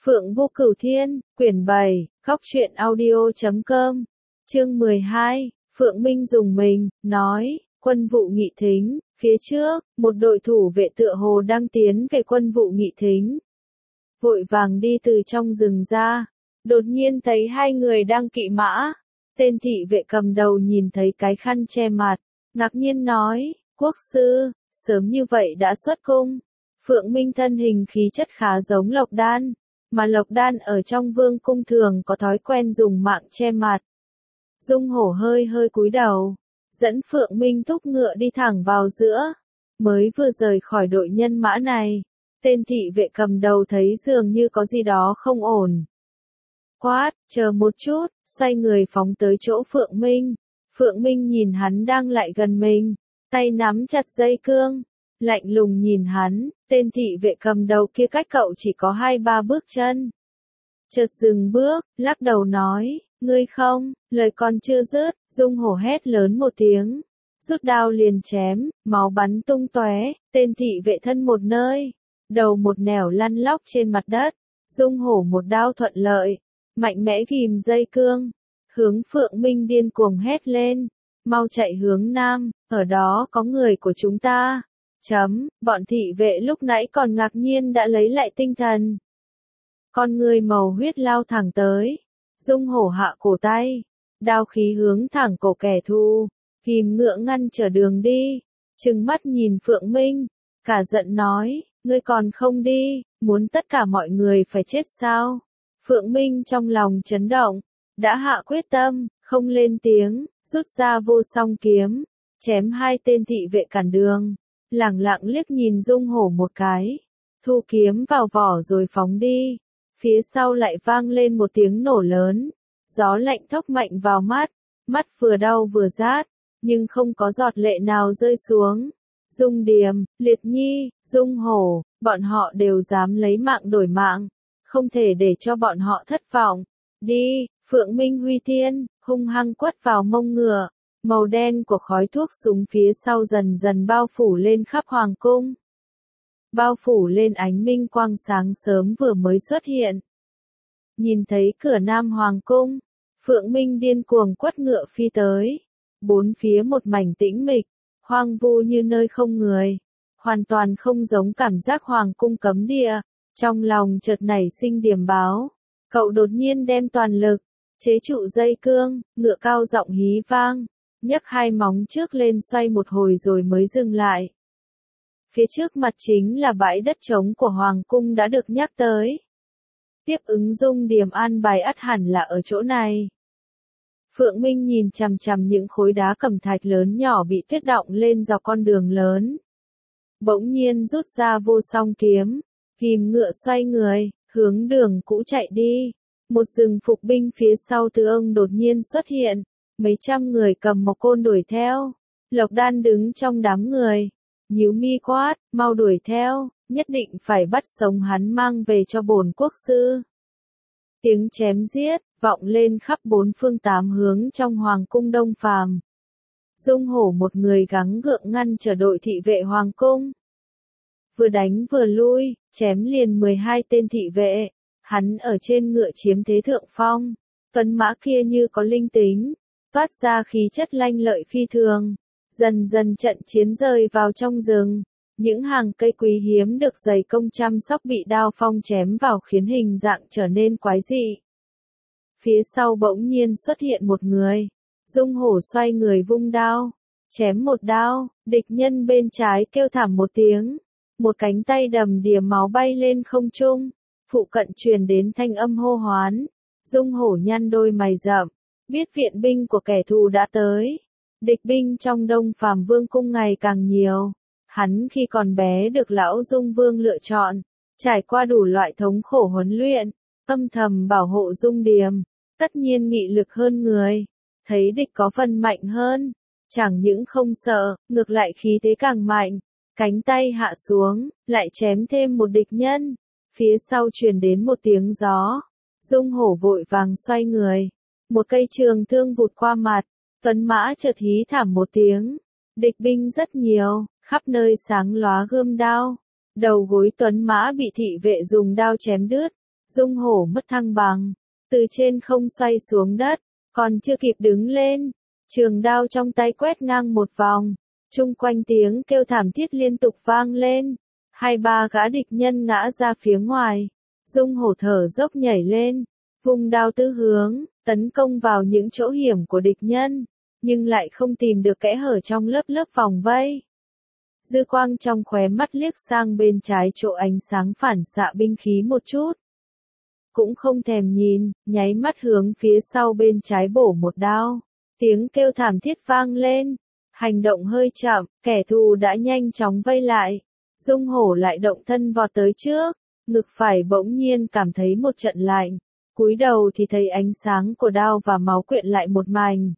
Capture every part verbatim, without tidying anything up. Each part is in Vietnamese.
Phượng Vô Cửu Thiên, quyển bảy, góc truyện audio chấm com, chương mười hai, Phượng Minh dùng mình, nói, quân vụ nghị thính, phía trước, một đội thủ vệ tựa hồ đang tiến về quân vụ nghị thính. Vội vàng đi từ trong rừng ra, đột nhiên thấy hai người đang kỵ mã, tên thị vệ cầm đầu nhìn thấy cái khăn che mặt, ngạc nhiên nói, quốc sư, sớm như vậy đã xuất cung. Phượng Minh thân hình khí chất khá giống Lộc Đan, mà Lộc Đan ở trong vương cung thường có thói quen dùng mạng che mặt. Dung Hổ hơi hơi cúi đầu, dẫn Phượng Minh thúc ngựa đi thẳng vào giữa. Mới vừa rời khỏi đội nhân mã này, tên thị vệ cầm đầu thấy dường như có gì đó không ổn. Quát, chờ một chút, xoay người phóng tới chỗ Phượng Minh. Phượng Minh nhìn hắn đang lại gần mình, tay nắm chặt dây cương, lạnh lùng nhìn hắn, tên thị vệ cầm đầu kia cách cậu chỉ có hai ba bước chân. Chợt dừng bước, lắc đầu nói, ngươi không, lời còn chưa dứt, Dung Hổ hét lớn một tiếng, rút đao liền chém, máu bắn tung tóe, tên thị vệ thân một nơi, đầu một nẻo lăn lóc trên mặt đất. Dung Hổ một đao thuận lợi, mạnh mẽ ghim dây cương, hướng Phượng Minh điên cuồng hét lên, mau chạy hướng nam, ở đó có người của chúng ta. Chấm, bọn thị vệ lúc nãy còn ngạc nhiên đã lấy lại tinh thần. Con người màu huyết lao thẳng tới, Dung Hổ hạ cổ tay, đao khí hướng thẳng cổ kẻ thù, ghim ngựa ngăn trở đường đi, trừng mắt nhìn Phượng Minh, cả giận nói, ngươi còn không đi, muốn tất cả mọi người phải chết sao? Phượng Minh trong lòng chấn động, đã hạ quyết tâm, không lên tiếng, rút ra vô song kiếm, chém hai tên thị vệ cản đường. Lẳng lặng liếc nhìn Dung Hổ một cái, thu kiếm vào vỏ rồi phóng đi. Phía sau lại vang lên một tiếng nổ lớn, gió lạnh thốc mạnh vào mắt, mắt vừa đau vừa rát, nhưng không có giọt lệ nào rơi xuống. Dung Điềm, Liệt Nhi, Dung Hổ, bọn họ đều dám lấy mạng đổi mạng, không thể để cho bọn họ thất vọng. Đi, Phượng Minh huy thiên, hung hăng quất vào mông ngựa. Màu đen của khói thuốc súng phía sau dần dần bao phủ lên khắp hoàng cung. Bao phủ lên ánh minh quang sáng sớm vừa mới xuất hiện. Nhìn thấy cửa nam hoàng cung, Phượng Minh điên cuồng quất ngựa phi tới. Bốn phía một mảnh tĩnh mịch, hoang vu như nơi không người. Hoàn toàn không giống cảm giác hoàng cung cấm địa. Trong lòng chợt nảy sinh điểm báo. Cậu đột nhiên đem toàn lực, chế trụ dây cương, ngựa cao giọng hí vang. Nhấc hai móng trước lên xoay một hồi rồi mới dừng lại. Phía trước mặt chính là bãi đất trống của Hoàng cung đã được nhắc tới. Tiếp ứng Dung Điềm an bài ắt hẳn là ở chỗ này. Phượng Minh nhìn chằm chằm những khối đá cẩm thạch lớn nhỏ bị tuyết đọng lên dọc con đường lớn. Bỗng nhiên rút ra vô song kiếm, ghim ngựa xoay người, hướng đường cũ chạy đi. Một rừng phục binh phía sau từ ông đột nhiên xuất hiện. Mấy trăm người cầm một côn đuổi theo. Lộc Đan đứng trong đám người, nhíu mi quát, mau đuổi theo, nhất định phải bắt sống hắn mang về cho bổn quốc sư. Tiếng chém giết, vọng lên khắp bốn phương tám hướng trong hoàng cung Đông Phàm. Dung Hổ một người gắng gượng ngăn trở đội thị vệ hoàng cung. Vừa đánh vừa lui, chém liền mười hai tên thị vệ, hắn ở trên ngựa chiếm thế thượng phong, tuấn mã kia như có linh tính. Phát ra khí chất lanh lợi phi thường, dần dần trận chiến rơi vào trong rừng, những hàng cây quý hiếm được dày công chăm sóc bị đao phong chém vào khiến hình dạng trở nên quái dị. Phía sau bỗng nhiên xuất hiện một người, Dung Hổ xoay người vung đao, chém một đao, địch nhân bên trái kêu thảm một tiếng, một cánh tay đầm đìa máu bay lên không trung, phụ cận truyền đến thanh âm hô hoán, Dung Hổ nhăn đôi mày rậm. Biết viện binh của kẻ thù đã tới. Địch binh trong Đông Phàm Vương cung ngày càng nhiều. Hắn khi còn bé được lão Dung Vương lựa chọn, trải qua đủ loại thống khổ huấn luyện, âm thầm bảo hộ Dung Điềm, tất nhiên nghị lực hơn người. Thấy địch có phần mạnh hơn, chẳng những không sợ, ngược lại khí thế càng mạnh. Cánh tay hạ xuống, lại chém thêm một địch nhân. Phía sau truyền đến một tiếng gió. Dung Hổ vội vàng xoay người. Một cây trường thương vụt qua mặt, tuấn mã chợt hí thảm một tiếng. Địch binh rất nhiều, khắp nơi sáng lóa gươm đao. Đầu gối tuấn mã bị thị vệ dùng đao chém đứt, Dung Hổ mất thăng bằng, từ trên không xoay xuống đất, còn chưa kịp đứng lên, trường đao trong tay quét ngang một vòng, chung quanh tiếng kêu thảm thiết liên tục vang lên, hai ba gã địch nhân ngã ra phía ngoài, Dung Hổ thở dốc nhảy lên, vung đao tứ hướng, tấn công vào những chỗ hiểm của địch nhân, nhưng lại không tìm được kẽ hở trong lớp lớp vòng vây. Dư quang trong khóe mắt liếc sang bên trái chỗ ánh sáng phản xạ binh khí một chút. Cũng không thèm nhìn, nháy mắt hướng phía sau bên trái bổ một đao. Tiếng kêu thảm thiết vang lên. Hành động hơi chậm, kẻ thù đã nhanh chóng vây lại. Dung Hổ lại động thân vọt tới trước, ngực phải bỗng nhiên cảm thấy một trận lạnh. Cúi đầu thì thấy ánh sáng của đao và máu quyện lại một mảnh.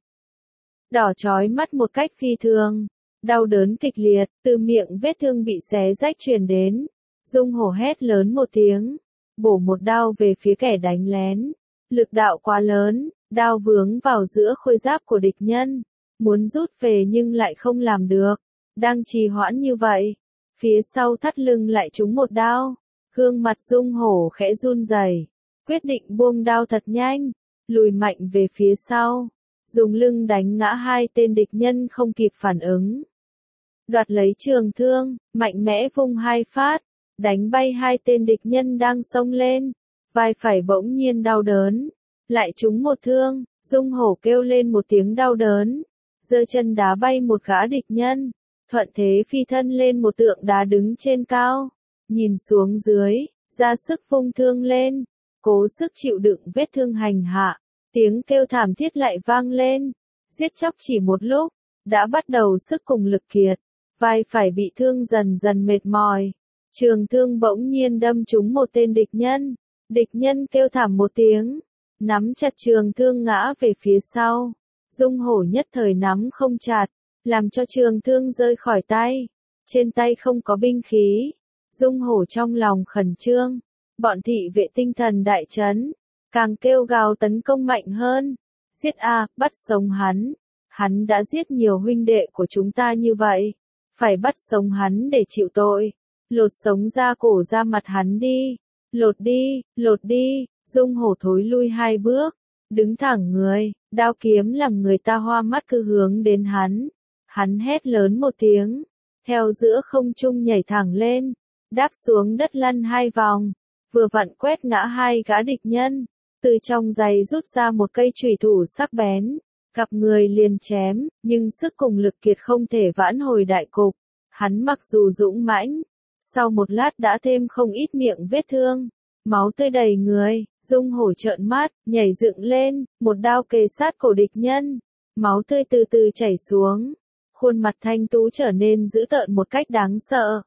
Đỏ chói mắt một cách phi thường. Đau đớn kịch liệt, từ miệng vết thương bị xé rách truyền đến. Dung Hổ hét lớn một tiếng, bổ một đao về phía kẻ đánh lén. Lực đạo quá lớn, đao vướng vào giữa khôi giáp của địch nhân. Muốn rút về nhưng lại không làm được. Đang trì hoãn như vậy, phía sau thắt lưng lại trúng một đao. Gương mặt Dung Hổ khẽ run rẩy, quyết định buông đao thật nhanh, lùi mạnh về phía sau. Dùng lưng đánh ngã hai tên địch nhân không kịp phản ứng. Đoạt lấy trường thương, mạnh mẽ vung hai phát, đánh bay hai tên địch nhân đang xông lên. Vai phải bỗng nhiên đau đớn, lại trúng một thương, Dung Hổ kêu lên một tiếng đau đớn, giơ chân đá bay một gã địch nhân, thuận thế phi thân lên một tượng đá đứng trên cao, nhìn xuống dưới, ra sức vung thương lên, cố sức chịu đựng vết thương hành hạ. Tiếng kêu thảm thiết lại vang lên, giết chóc chỉ một lúc, đã bắt đầu sức cùng lực kiệt, vai phải bị thương dần dần mệt mỏi. Trường thương bỗng nhiên đâm trúng một tên địch nhân, địch nhân kêu thảm một tiếng, nắm chặt trường thương ngã về phía sau. Dung Hổ nhất thời nắm không chặt, làm cho trường thương rơi khỏi tay, trên tay không có binh khí. Dung Hổ trong lòng khẩn trương, bọn thị vệ tinh thần đại chấn. Càng kêu gào tấn công mạnh hơn. Giết a, bắt sống hắn. Hắn đã giết nhiều huynh đệ của chúng ta như vậy. Phải bắt sống hắn để chịu tội. Lột sống da cổ ra mặt hắn đi. Lột đi, lột đi. Dung Hổ thối lui hai bước. Đứng thẳng người, đao kiếm làm người ta hoa mắt cứ hướng đến hắn. Hắn hét lớn một tiếng. Theo giữa không trung nhảy thẳng lên. Đáp xuống đất lăn hai vòng. Vừa vặn quét ngã hai gã địch nhân. Từ trong giày rút ra một cây chùy thủ sắc bén, gặp người liền chém, nhưng sức cùng lực kiệt không thể vãn hồi đại cục. Hắn mặc dù dũng mãnh, sau một lát đã thêm không ít miệng vết thương, máu tươi đầy người. Dung Hổ trợn mắt, nhảy dựng lên, một đao kề sát cổ địch nhân, máu tươi từ từ chảy xuống, khuôn mặt thanh tú trở nên dữ tợn một cách đáng sợ.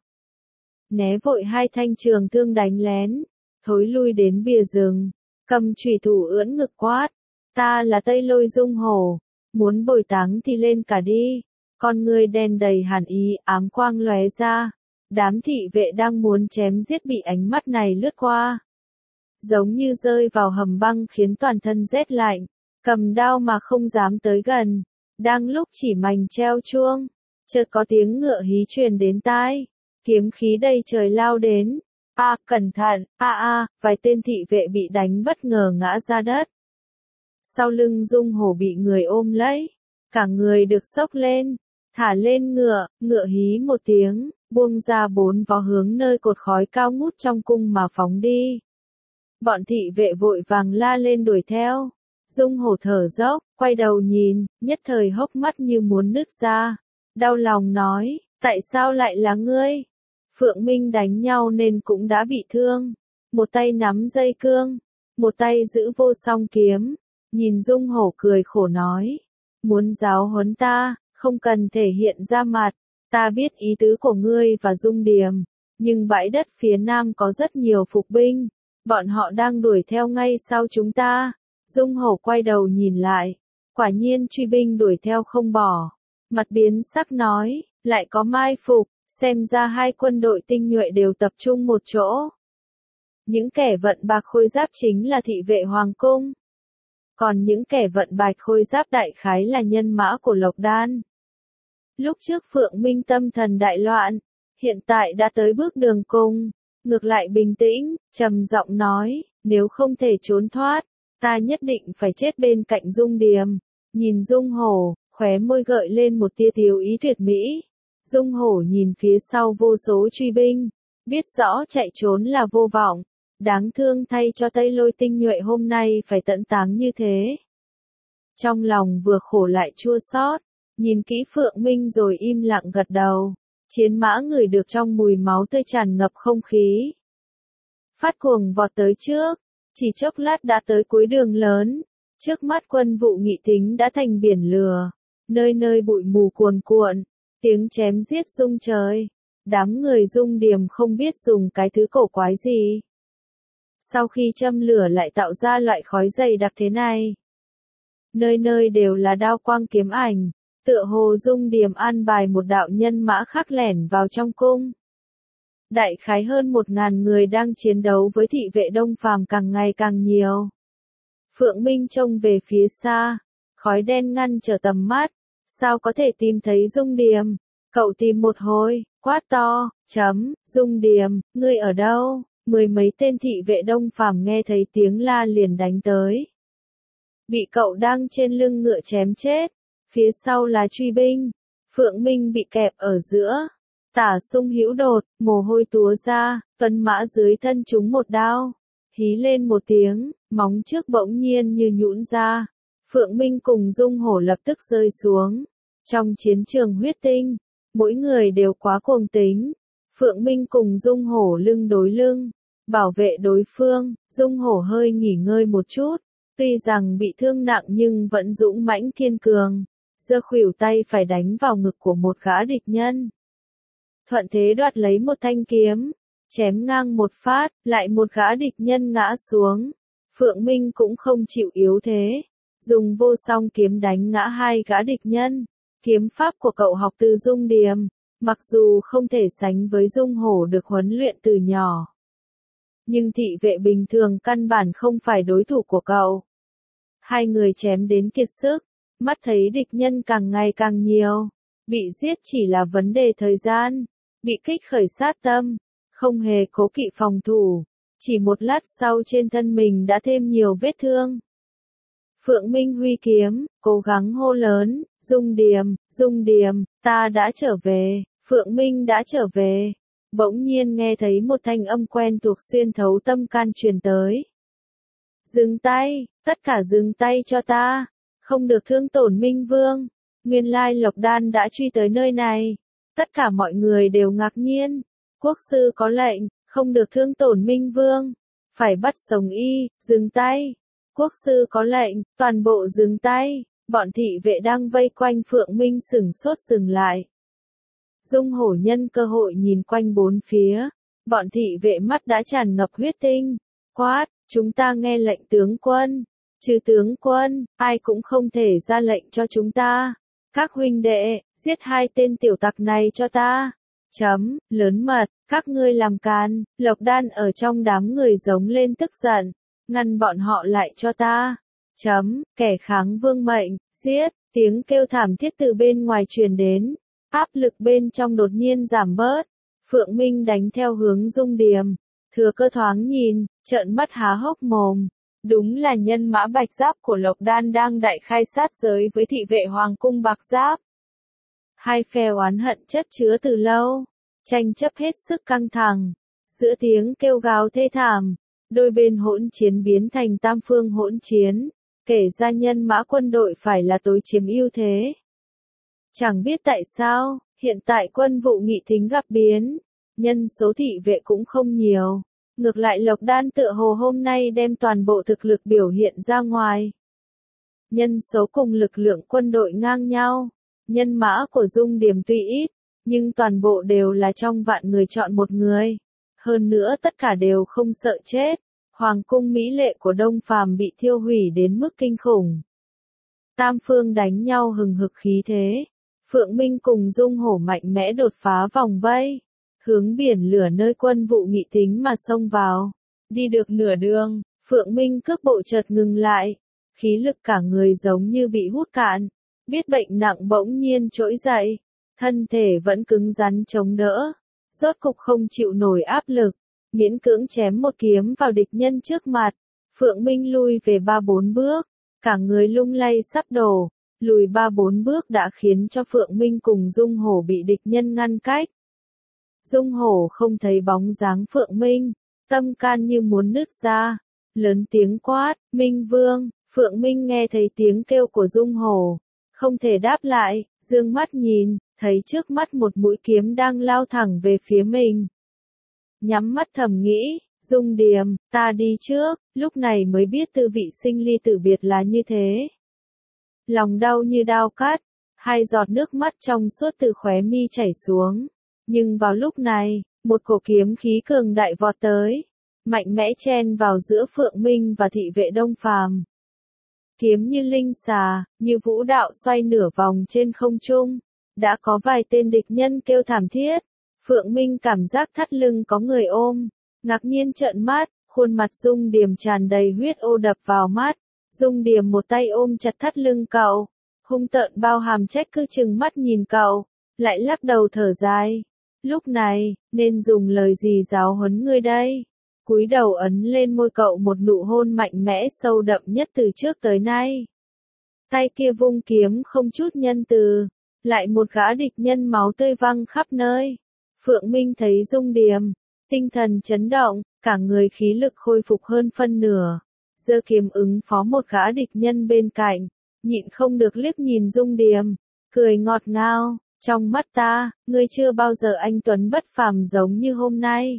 Né vội hai thanh trường thương đánh lén, thối lui đến bìa rừng. Cầm chùy thủ ưỡn ngực quát, ta là Tây Lôi Dung Hổ, muốn bồi táng thì lên cả đi. Con người đen đầy hàn ý, ám quang lóe ra, đám thị vệ đang muốn chém giết bị ánh mắt này lướt qua, giống như rơi vào hầm băng khiến toàn thân rét lạnh, cầm đao mà không dám tới gần. Đang lúc chỉ mành treo chuông, chợt có tiếng ngựa hí truyền đến tai, kiếm khí đầy trời lao đến. A, à, cẩn thận, a à, a, à, vài tên thị vệ bị đánh bất ngờ ngã ra đất. Sau lưng Dung Hổ bị người ôm lấy, cả người được xốc lên, thả lên ngựa, ngựa hí một tiếng, buông ra bốn vó hướng nơi cột khói cao ngút trong cung mà phóng đi. Bọn thị vệ vội vàng la lên đuổi theo. Dung Hổ thở dốc, quay đầu nhìn, nhất thời hốc mắt như muốn nứt ra. Đau lòng nói, tại sao lại là ngươi? Phượng Minh đánh nhau nên cũng đã bị thương. Một tay nắm dây cương, một tay giữ vô song kiếm. Nhìn Dung Hổ cười khổ nói, muốn giáo huấn ta, không cần thể hiện ra mặt. Ta biết ý tứ của ngươi và Dung Điềm, nhưng bãi đất phía nam có rất nhiều phục binh. Bọn họ đang đuổi theo ngay sau chúng ta. Dung Hổ quay đầu nhìn lại, quả nhiên truy binh đuổi theo không bỏ. Mặt biến sắc nói, lại có mai phục. Xem ra hai quân đội tinh nhuệ đều tập trung một chỗ. Những kẻ vận bạc khôi giáp chính là thị vệ hoàng cung. Còn những kẻ vận bạch khôi giáp đại khái là nhân mã của Lộc Đan. Lúc trước Phượng Minh tâm thần đại loạn, hiện tại đã tới bước đường cùng, ngược lại bình tĩnh, trầm giọng nói, nếu không thể trốn thoát, ta nhất định phải chết bên cạnh Dung Điềm. Nhìn Dung Hổ, khóe môi gợi lên một tia tiếu ý tuyệt mỹ. Dung Hổ nhìn phía sau vô số truy binh, biết rõ chạy trốn là vô vọng, đáng thương thay cho Tây Lôi tinh nhuệ hôm nay phải tận táng như thế. Trong lòng vừa khổ lại chua xót, nhìn kỹ Phượng Minh rồi im lặng gật đầu. Chiến mã ngửi được trong mùi máu tươi tràn ngập không khí. Phát cuồng vọt tới trước, chỉ chốc lát đã tới cuối đường lớn. Trước mắt Quân Vụ Nghị Thính đã thành biển lửa, nơi nơi bụi mù cuồn cuộn, tiếng chém giết rung trời. Đám người Dung Điềm không biết dùng cái thứ cổ quái gì. Sau khi châm lửa lại tạo ra loại khói dày đặc thế này. Nơi nơi đều là đao quang kiếm ảnh, tựa hồ Dung Điềm an bài một đạo nhân mã khác lẻn vào trong cung. Đại khái hơn một ngàn người đang chiến đấu với thị vệ Đông Phàm càng ngày càng nhiều. Phượng Minh trông về phía xa, khói đen ngăn trở tầm mắt, sao có thể tìm thấy Dung Điềm? Cậu tìm một hồi, quát to, chấm, Dung Điềm, ngươi ở đâu? Mười mấy tên thị vệ Đông Phàm nghe thấy tiếng la liền đánh tới. Bị cậu đang trên lưng ngựa chém chết, phía sau là truy binh, Phượng Minh bị kẹp ở giữa. Tả Sung hữu đột, mồ hôi túa ra, tuấn mã dưới thân chúng một đao. Hí lên một tiếng, móng trước bỗng nhiên như nhũn ra. Phượng Minh cùng Dung Hổ lập tức rơi xuống. Trong chiến trường huyết tinh, mỗi người đều quá cuồng tính. Phượng Minh cùng Dung Hổ lưng đối lưng, bảo vệ đối phương. Dung Hổ hơi nghỉ ngơi một chút, tuy rằng bị thương nặng nhưng vẫn dũng mãnh kiên cường. Giơ khuỷu tay phải đánh vào ngực của một gã địch nhân. Thuận thế đoạt lấy một thanh kiếm, chém ngang một phát, lại một gã địch nhân ngã xuống. Phượng Minh cũng không chịu yếu thế, dùng vô song kiếm đánh ngã hai gã địch nhân. Kiếm pháp của cậu học từ Dung Điềm, mặc dù không thể sánh với Dung Hổ được huấn luyện từ nhỏ. Nhưng thị vệ bình thường căn bản không phải đối thủ của cậu. Hai người chém đến kiệt sức, mắt thấy địch nhân càng ngày càng nhiều. Bị giết chỉ là vấn đề thời gian, bị kích khởi sát tâm, không hề cố kỵ phòng thủ. Chỉ một lát sau trên thân mình đã thêm nhiều vết thương. Phượng Minh huy kiếm, cố gắng hô lớn, Dung Điềm, Dung Điềm, ta đã trở về, Phượng Minh đã trở về. Bỗng nhiên nghe thấy một thanh âm quen thuộc xuyên thấu tâm can truyền tới. Dừng tay, tất cả dừng tay cho ta, không được thương tổn Minh Vương. Nguyên lai Lộc Đan đã truy tới nơi này. Tất cả mọi người đều ngạc nhiên. Quốc sư có lệnh, không được thương tổn Minh Vương, phải bắt sống y, dừng tay. Quốc sư có lệnh, toàn bộ dừng tay. Bọn thị vệ đang vây quanh Phượng Minh sửng sốt dừng lại. Dung Hổ nhân cơ hội nhìn quanh bốn phía. Bọn thị vệ mắt đã tràn ngập huyết tinh. Quát, chúng ta nghe lệnh tướng quân. Trừ tướng quân, ai cũng không thể ra lệnh cho chúng ta. Các huynh đệ, giết hai tên tiểu tặc này cho ta. Chấm, lớn mật, các ngươi làm can. Lộc Đan ở trong đám người giống lên tức giận. Ngăn bọn họ lại cho ta. Chấm, kẻ kháng vương mệnh, giết. Tiếng kêu thảm thiết từ bên ngoài truyền đến. Áp lực bên trong đột nhiên giảm bớt. Phượng Minh đánh theo hướng Dung Điềm. Thừa Cơ thoáng nhìn, trợn mắt há hốc mồm. Đúng là nhân mã bạch giáp của Lộc Đan đang đại khai sát giới với thị vệ hoàng cung bạc giáp. Hai phe oán hận chất chứa từ lâu, tranh chấp hết sức căng thẳng. Giữa tiếng kêu gào thê thảm, đôi bên hỗn chiến biến thành tam phương hỗn chiến, kể ra nhân mã quân đội phải là tối chiếm ưu thế. Chẳng biết tại sao, hiện tại Quân Vụ Nghị Thính gặp biến, nhân số thị vệ cũng không nhiều. Ngược lại Lộc Đan tựa hồ hôm nay đem toàn bộ thực lực biểu hiện ra ngoài. Nhân số cùng lực lượng quân đội ngang nhau. Nhân mã của Dung Điềm tuy ít, nhưng toàn bộ đều là trong vạn người chọn một người. Hơn nữa tất cả đều không sợ chết. Hoàng cung mỹ lệ của Đông Phàm bị thiêu hủy đến mức kinh khủng. Tam phương đánh nhau hừng hực khí thế. Phượng Minh cùng Dung Hổ mạnh mẽ đột phá vòng vây. Hướng biển lửa nơi Quân Vụ Nghị Thính mà xông vào. Đi được nửa đường, Phượng Minh cước bộ chợt ngừng lại. Khí lực cả người giống như bị hút cạn. Biết bệnh nặng bỗng nhiên trỗi dậy. Thân thể vẫn cứng rắn chống đỡ. Rốt cục không chịu nổi áp lực. miễn cưỡng chém một kiếm vào địch nhân trước mặt. Phượng Minh lui về ba bốn bước, cả người lung lay sắp đổ, lùi ba bốn bước đã khiến cho Phượng Minh cùng Dung Hổ bị địch nhân ngăn cách. Dung Hổ không thấy bóng dáng Phượng Minh, tâm can như muốn nứt ra, lớn tiếng quát, Minh Vương. Phượng Minh nghe thấy tiếng kêu của Dung Hổ, không thể đáp lại, dương mắt nhìn, thấy trước mắt một mũi kiếm đang lao thẳng về phía mình. Nhắm mắt thầm nghĩ, Dung Điềm, ta đi trước, lúc này mới biết tư vị sinh ly tử biệt là như thế. Lòng đau như đao cắt, hai giọt nước mắt trong suốt từ khóe mi chảy xuống. Nhưng vào lúc này, một cổ kiếm khí cường đại vọt tới, mạnh mẽ chen vào giữa Phượng Minh và thị vệ Đông Phàm. Kiếm như linh xà, như vũ đạo xoay nửa vòng trên không trung, đã có vài tên địch nhân kêu thảm thiết. Phượng Minh cảm giác thắt lưng có người ôm, ngạc nhiên trợn mắt, khuôn mặt Dung Điềm tràn đầy huyết ô đập vào mắt. Dung Điềm một tay ôm chặt thắt lưng cậu, hung tợn bao hàm trách cứ chừng mắt nhìn cậu, lại lắc đầu thở dài. Lúc này, nên dùng lời gì giáo huấn ngươi đây? Cúi đầu ấn lên môi cậu một nụ hôn mạnh mẽ sâu đậm nhất từ trước tới nay. Tay kia vung kiếm không chút nhân từ, lại một gã địch nhân máu tươi văng khắp nơi. Phượng Minh thấy Dung Điềm, tinh thần chấn động, cả người khí lực khôi phục hơn phân nửa. Giơ kiếm ứng phó một gã địch nhân bên cạnh, nhịn không được liếc nhìn Dung Điềm, cười ngọt ngào, trong mắt ta, ngươi chưa bao giờ anh tuấn bất phàm giống như hôm nay.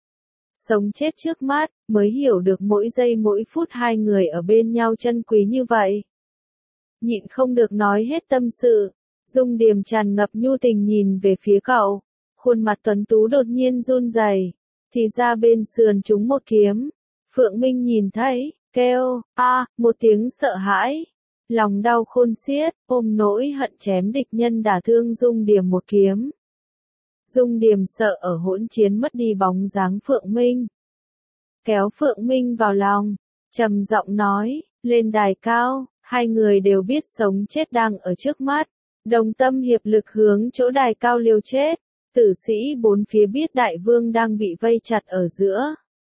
Sống chết trước mắt, mới hiểu được mỗi giây mỗi phút hai người ở bên nhau chân quý như vậy. Nhịn không được nói hết tâm sự, Dung Điềm tràn ngập nhu tình nhìn về phía cậu, khuôn mặt tuấn tú đột nhiên run rẩy, thì ra bên sườn trúng một kiếm. Phượng Minh nhìn thấy, kêu, a, một tiếng sợ hãi, lòng đau khôn xiết, ôm nỗi hận chém địch nhân đả thương Dung Điềm một kiếm. Dung Điềm sợ ở hỗn chiến mất đi bóng dáng Phượng Minh. Kéo Phượng Minh vào lòng, trầm giọng nói, lên đài cao, hai người đều biết sống chết đang ở trước mắt, đồng tâm hiệp lực hướng chỗ đài cao liều chết. Tử sĩ bốn phía biết đại vương đang bị vây chặt ở giữa,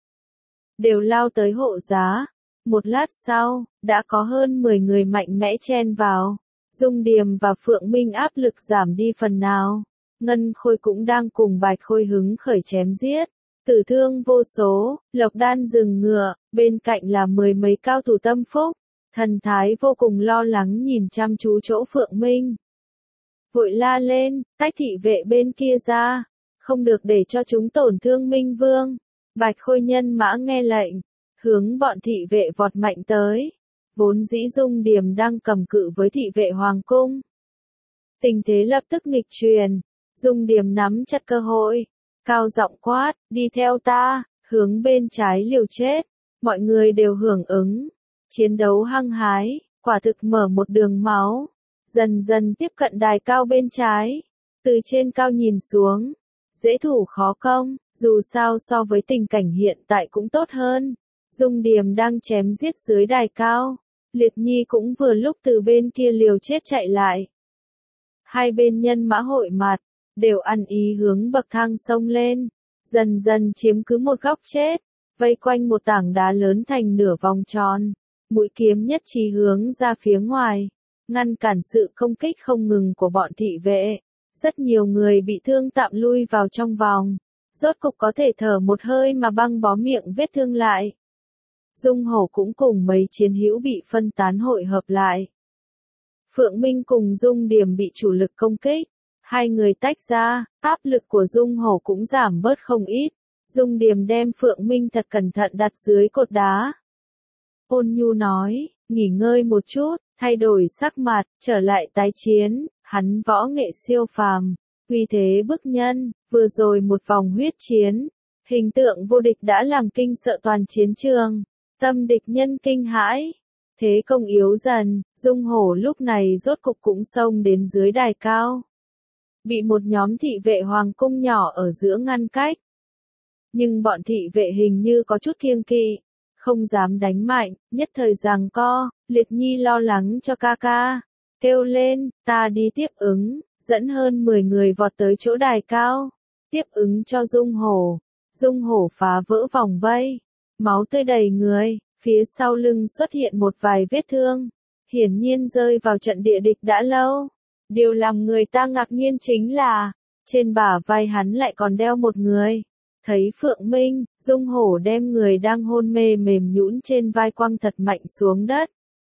đều lao tới hộ giá. Một lát sau, đã có hơn mười người mạnh mẽ chen vào. Dung Điềm và Phượng Minh áp lực giảm đi phần nào. Ngân Khôi cũng đang cùng Bạch Khôi hứng khởi chém giết. Tử thương vô số, Lộc Đan dừng ngựa, bên cạnh là mười mấy cao thủ tâm phúc. Thần thái vô cùng lo lắng nhìn chăm chú chỗ Phượng Minh. Vội la lên, tách thị vệ bên kia ra, không được để cho chúng tổn thương Minh Vương. Bạch Khôi nhân mã nghe lệnh, hướng bọn thị vệ vọt mạnh tới. Vốn dĩ Dung Điềm đang cầm cự với thị vệ Hoàng Cung. Tình thế lập tức nghịch truyền, Dung Điềm nắm chặt cơ hội, cao giọng quát, đi theo ta, hướng bên trái liều chết. Mọi người đều hưởng ứng, chiến đấu hăng hái, quả thực mở một đường máu. Dần dần tiếp cận đài cao bên trái, từ trên cao nhìn xuống, dễ thủ khó công, dù sao so với tình cảnh hiện tại cũng tốt hơn. Dung Điềm đang chém giết dưới đài cao, Liệt Nhi cũng vừa lúc từ bên kia liều chết chạy lại. Hai bên nhân mã hội mặt, đều ăn ý hướng bậc thang sông lên, dần dần chiếm cứ một góc chết, vây quanh một tảng đá lớn thành nửa vòng tròn, mũi kiếm nhất trí hướng ra phía ngoài. Ngăn cản sự công kích không ngừng của bọn thị vệ. Rất nhiều người bị thương tạm lui vào trong vòng. Rốt cục có thể thở một hơi mà băng bó miệng vết thương lại. Dung Hổ cũng cùng mấy chiến hữu bị phân tán hội hợp lại. Phượng Minh cùng Dung Điềm bị chủ lực công kích. Hai người tách ra, áp lực của Dung Hổ cũng giảm bớt không ít. Dung Điềm đem Phượng Minh thật cẩn thận đặt dưới cột đá. Ôn nhu nói, nghỉ ngơi một chút. Thay đổi sắc mặt, trở lại tái chiến, hắn võ nghệ siêu phàm, uy thế bức nhân, vừa rồi một vòng huyết chiến, hình tượng vô địch đã làm kinh sợ toàn chiến trường, tâm địch nhân kinh hãi, thế công yếu dần, Dung Hổ lúc này rốt cục cũng xông đến dưới đài cao, bị một nhóm thị vệ Hoàng Cung nhỏ ở giữa ngăn cách, nhưng bọn thị vệ hình như có chút kiêng kỵ. Không dám đánh mạnh, nhất thời giằng co, Liệt Nhi lo lắng cho ca ca, kêu lên, ta đi tiếp ứng, dẫn hơn mười người vọt tới chỗ đài cao, tiếp ứng cho Dung Hổ. Dung Hổ phá vỡ vòng vây, máu tươi đầy người, phía sau lưng xuất hiện một vài vết thương, hiển nhiên rơi vào trận địa địch đã lâu. Điều làm người ta ngạc nhiên chính là, trên bả vai hắn lại còn đeo một người. Thấy Phượng Minh, Dung Hổ đem người đang hôn mê mềm nhũn trên vai quăng thật mạnh xuống đất.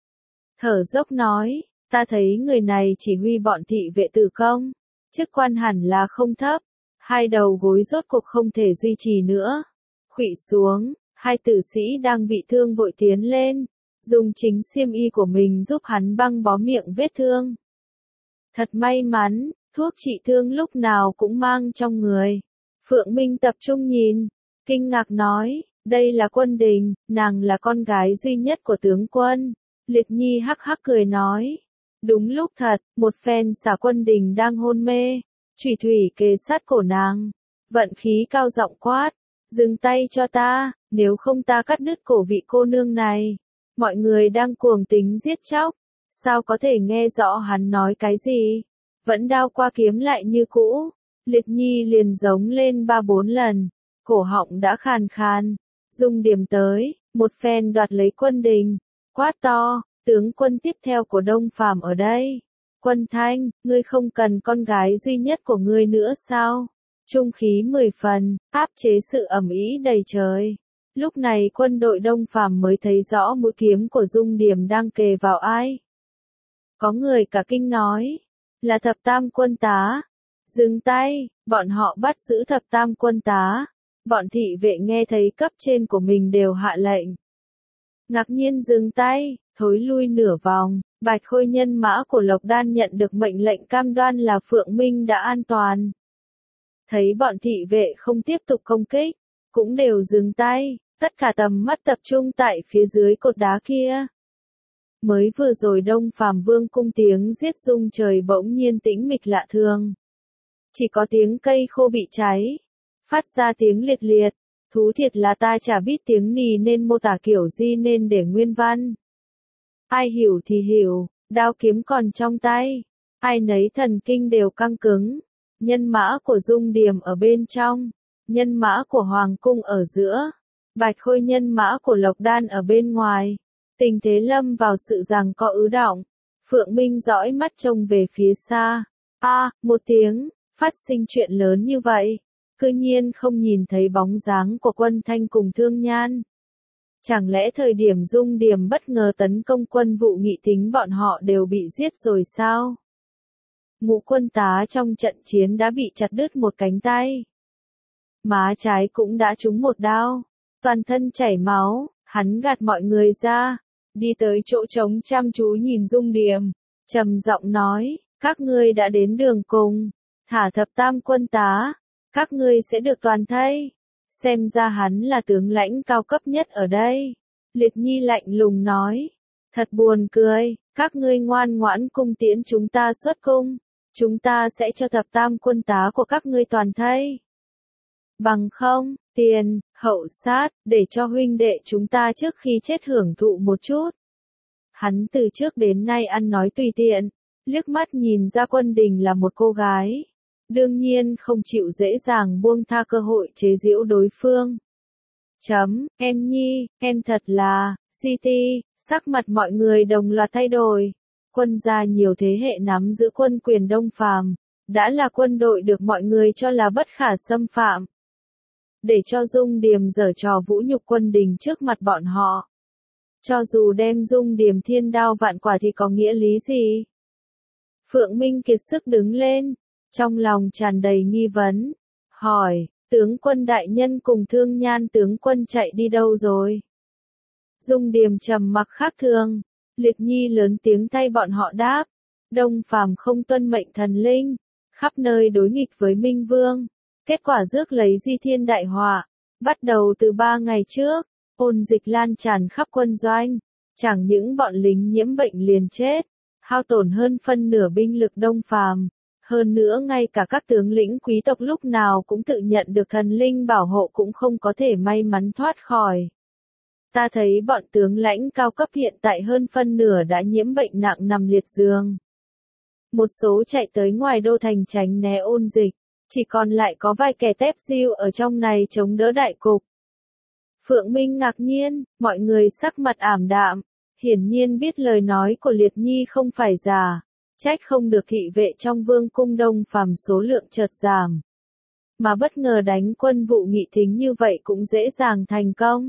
Thở dốc nói, ta thấy người này chỉ huy bọn thị vệ tử công, chức quan hẳn là không thấp, hai đầu gối rốt cuộc không thể duy trì nữa. Khuỵu xuống, hai tử sĩ đang bị thương vội tiến lên, dùng chính xiêm y của mình giúp hắn băng bó miệng vết thương. Thật may mắn, thuốc trị thương lúc nào cũng mang trong người. Phượng Minh tập trung nhìn, kinh ngạc nói, đây là Quân Đình, nàng là con gái duy nhất của tướng quân. Liệt Nhi hắc hắc cười nói, đúng lúc thật, một phen xả Quân Đình đang hôn mê, chủy thủy kề sát cổ nàng, vận khí cao giọng quát, dừng tay cho ta, nếu không ta cắt đứt cổ vị cô nương này. Mọi người đang cuồng tính giết chóc, sao có thể nghe rõ hắn nói cái gì, vẫn đao qua kiếm lại như cũ. Liệt Nhi liền giống lên ba bốn lần, cổ họng đã khàn khàn. Dung Điểm tới, một phen đoạt lấy Quân Đình, quát to, tướng quân tiếp theo của Đông Phàm ở đây. Quân Thanh, ngươi không cần con gái duy nhất của ngươi nữa sao? Trung khí mười phần, áp chế sự ầm ĩ đầy trời. Lúc này quân đội Đông Phàm mới thấy rõ mũi kiếm của Dung Điểm đang kề vào ai. Có người cả kinh nói, là thập tam quân tá. Dừng tay, bọn họ bắt giữ thập tam quân tá. Bọn thị vệ nghe thấy cấp trên của mình đều hạ lệnh. Ngạc nhiên dừng tay, thối lui nửa vòng, Bạch Khôi nhân mã của Lộc Đan nhận được mệnh lệnh cam đoan là Phượng Minh đã an toàn. Thấy bọn thị vệ không tiếp tục công kích, cũng đều dừng tay, tất cả tầm mắt tập trung tại phía dưới cột đá kia. Mới vừa rồi Đông Phàm Vương cung tiếng giết rung trời bỗng nhiên tĩnh mịch lạ thường. Chỉ có tiếng cây khô bị cháy, phát ra tiếng liệt liệt, thú thiệt là ta chả biết tiếng nì nên mô tả kiểu gì nên để nguyên văn. Ai hiểu thì hiểu, đao kiếm còn trong tay, ai nấy thần kinh đều căng cứng. Nhân mã của Dung Điểm ở bên trong, nhân mã của Hoàng cung ở giữa, Bạch Khôi nhân mã của Lộc Đan ở bên ngoài. Tình thế lâm vào sự giằng co ứ động. Phượng Minh dõi mắt trông về phía xa. A, à, một tiếng, phát sinh chuyện lớn như vậy. Cư nhiên không nhìn thấy bóng dáng của Quân Thanh cùng Thương Nhan. Chẳng lẽ thời điểm Dung Điểm bất ngờ tấn công Quân Vụ Nghị Thính bọn họ đều bị giết rồi sao? Ngũ quân tá trong trận chiến đã bị chặt đứt một cánh tay. Má trái cũng đã trúng một đao. Toàn thân chảy máu, hắn gạt mọi người ra. Đi tới chỗ trống chăm chú nhìn Dung Điểm. Trầm giọng nói, các ngươi đã đến đường cùng. Thả thập tam quân tá. Các ngươi sẽ được toàn thây. Xem ra hắn là tướng lãnh cao cấp nhất ở đây. Liệt Nhi lạnh lùng nói. Thật buồn cười, các ngươi ngoan ngoãn cung tiễn chúng ta xuất cung. Chúng ta sẽ cho thập tam quân tá của các ngươi toàn thây. Bằng không, tiền, hậu sát, để cho huynh đệ chúng ta trước khi chết hưởng thụ một chút. Hắn từ trước đến nay ăn nói tùy tiện, liếc mắt nhìn ra Quân Đình là một cô gái. Đương nhiên không chịu dễ dàng buông tha cơ hội chế giễu đối phương. Chấm, em Nhi, em thật là, xê tê, sắc mặt mọi người đồng loạt thay đổi. Quân gia nhiều thế hệ nắm giữ quân quyền Đông Phàm, đã là quân đội được mọi người cho là bất khả xâm phạm. Để cho Dung Điểm giở trò vũ nhục Quân Đình trước mặt bọn họ. Cho dù đem Dung Điểm thiên đao vạn quả thì có nghĩa lý gì? Phượng Minh kiệt sức đứng lên, trong lòng tràn đầy nghi vấn, hỏi, tướng quân đại nhân cùng Thương Nhan tướng quân chạy đi đâu rồi? Dung Điểm trầm mặc khác thường. Liệt Nhi lớn tiếng thay bọn họ đáp, Đông Phàm không tuân mệnh thần linh, khắp nơi đối nghịch với Minh Vương, kết quả rước lấy di thiên đại họa, bắt đầu từ ba ngày trước, ôn dịch lan tràn khắp quân doanh, chẳng những bọn lính nhiễm bệnh liền chết, hao tổn hơn phân nửa binh lực Đông Phàm, hơn nữa ngay cả các tướng lĩnh quý tộc lúc nào cũng tự nhận được thần linh bảo hộ cũng không có thể may mắn thoát khỏi. Ta thấy bọn tướng lãnh cao cấp hiện tại hơn phân nửa đã nhiễm bệnh nặng nằm liệt giường. Một số chạy tới ngoài đô thành tránh né ôn dịch, Chỉ còn lại có vài kẻ tép diêu ở trong này chống đỡ đại cục. Phượng Minh ngạc nhiên, mọi người sắc mặt ảm đạm, hiển nhiên biết lời nói của Liệt Nhi không phải giả, trách không được thị vệ trong vương cung Đông Phàm số lượng chợt giảm. Mà bất ngờ đánh Quân Vụ Nghị Thính như vậy cũng dễ dàng thành công.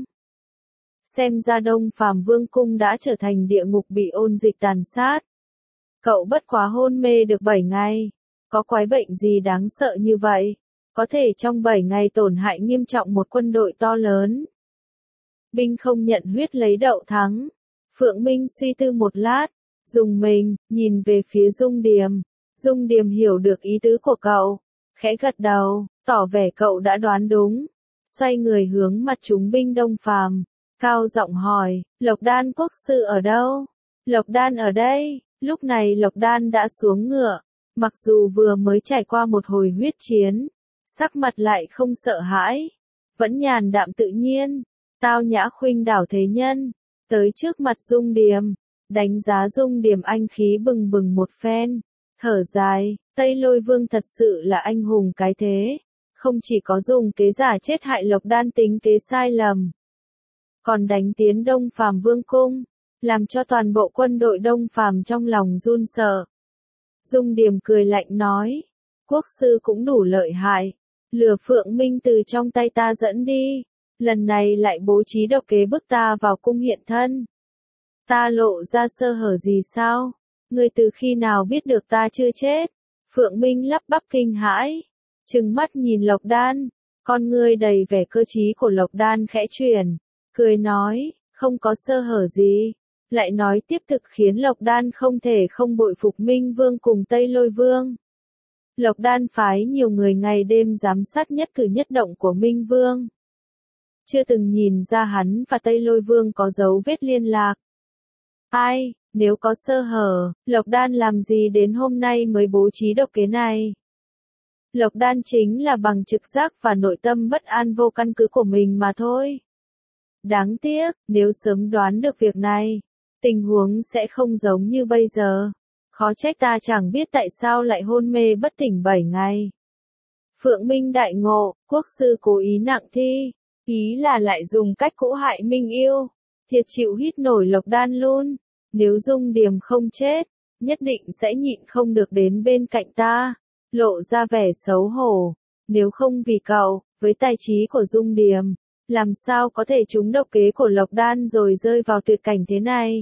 Xem ra Đông Phàm vương cung đã trở thành địa ngục bị ôn dịch tàn sát. Cậu bất quá hôn mê được bảy ngày, có quái bệnh gì đáng sợ như vậy, có thể trong bảy ngày tổn hại nghiêm trọng một quân đội to lớn. Binh không nhận huyết lấy đậu thắng. Phượng Minh suy tư một lát, dùng mình, nhìn về phía Dung Điềm. Dung Điềm hiểu được ý tứ của cậu, khẽ gật đầu, tỏ vẻ cậu đã đoán đúng. Xoay người hướng mặt chúng binh Đông Phàm, cao giọng hỏi, Lộc Đan quốc sư ở đâu? Lộc Đan ở đây. Lúc này Lộc Đan đã xuống ngựa, mặc dù vừa mới trải qua một hồi huyết chiến, sắc mặt lại không sợ hãi, vẫn nhàn đạm tự nhiên, tao nhã khuynh đảo thế nhân, tới trước mặt Dung Điềm, đánh giá Dung Điềm anh khí bừng bừng một phen, thở dài, Tây Lôi Vương thật sự là anh hùng cái thế, không chỉ có dùng kế giả chết hại Lộc Đan tính kế sai lầm, còn đánh tiến Đông Phàm vương cung, làm cho toàn bộ quân đội Đông Phàm trong lòng run sợ. Dung Điềm cười lạnh nói, quốc sư cũng đủ lợi hại, lừa Phượng Minh từ trong tay ta dẫn đi, lần này lại bố trí độc kế bức ta vào cung hiện thân. Ta lộ ra sơ hở gì sao? Ngươi từ khi nào biết được ta chưa chết? Phượng Minh lắp bắp kinh hãi, trừng mắt nhìn Lộc Đan, con ngươi đầy vẻ cơ trí của Lộc Đan khẽ chuyển, cười nói, không có sơ hở gì. Lại nói tiếp thực khiến Lộc Đan không thể không bội phục Minh Vương cùng Tây Lôi Vương. Lộc Đan phái nhiều người ngày đêm giám sát nhất cử nhất động của Minh Vương. Chưa từng nhìn ra hắn và Tây Lôi Vương có dấu vết liên lạc. Ai, nếu có sơ hở, Lộc Đan làm gì đến hôm nay mới bố trí độc kế này? Lộc Đan chính là bằng trực giác và nội tâm bất an vô căn cứ của mình mà thôi. Đáng tiếc, nếu sớm đoán được việc này, tình huống sẽ không giống như bây giờ. Khó trách ta chẳng biết tại sao lại hôn mê bất tỉnh bảy ngày. Phượng Minh đại ngộ, quốc sư cố ý nặng thi, ý là lại dùng cách cũ hại Minh Yêu, thiệt chịu hít nổi Lộc Đan luôn. Nếu Dung Điềm không chết, nhất định sẽ nhịn không được đến bên cạnh ta, lộ ra vẻ xấu hổ. Nếu không vì cậu, với tài trí của Dung Điềm, làm sao có thể trúng độc kế của Lộc Đan rồi rơi vào tuyệt cảnh thế này?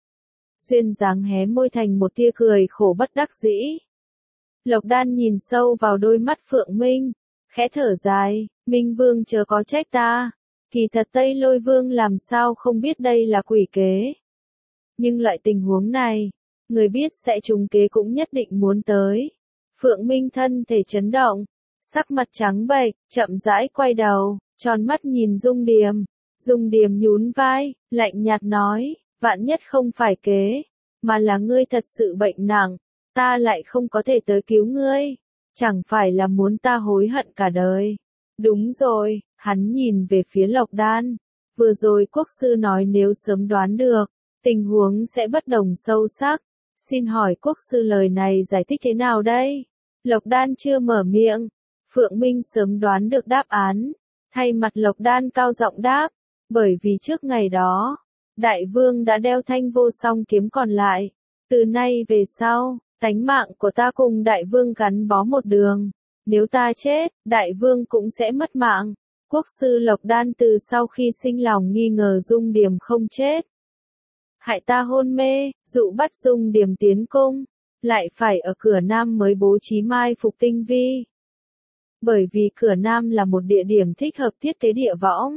Duyên dáng hé môi thành một tia cười khổ bất đắc dĩ. Lộc Đan nhìn sâu vào đôi mắt Phượng Minh, khẽ thở dài, Minh Vương chớ có trách ta, kỳ thật Tây Lôi Vương làm sao không biết đây là quỷ kế. Nhưng loại tình huống này, người biết sẽ trúng kế cũng nhất định muốn tới. Phượng Minh thân thể chấn động, sắc mặt trắng bệch, chậm rãi quay đầu, tròn mắt nhìn Dung Điềm. Dung Điềm nhún vai, lạnh nhạt nói, vạn nhất không phải kế, mà là ngươi thật sự bệnh nặng, ta lại không có thể tới cứu ngươi, chẳng phải là muốn ta hối hận cả đời. Đúng rồi, hắn nhìn về phía Lộc Đan, vừa rồi quốc sư nói nếu sớm đoán được, tình huống sẽ bất đồng sâu sắc, xin hỏi quốc sư lời này giải thích thế nào đây? Lộc Đan chưa mở miệng, Phượng Minh sớm đoán được đáp án, thay mặt Lộc Đan cao giọng đáp, bởi vì trước ngày đó, Đại Vương đã đeo thanh vô song kiếm còn lại, từ nay về sau, tánh mạng của ta cùng Đại Vương gắn bó một đường, nếu ta chết, Đại Vương cũng sẽ mất mạng. Quốc sư Lộc Đan từ sau khi sinh lòng nghi ngờ Dung Điềm không chết, hại ta hôn mê, dụ bắt Dung Điềm tiến cung, lại phải ở cửa Nam mới bố trí mai phục tinh vi. Bởi vì cửa Nam là một địa điểm thích hợp thiết kế địa võng.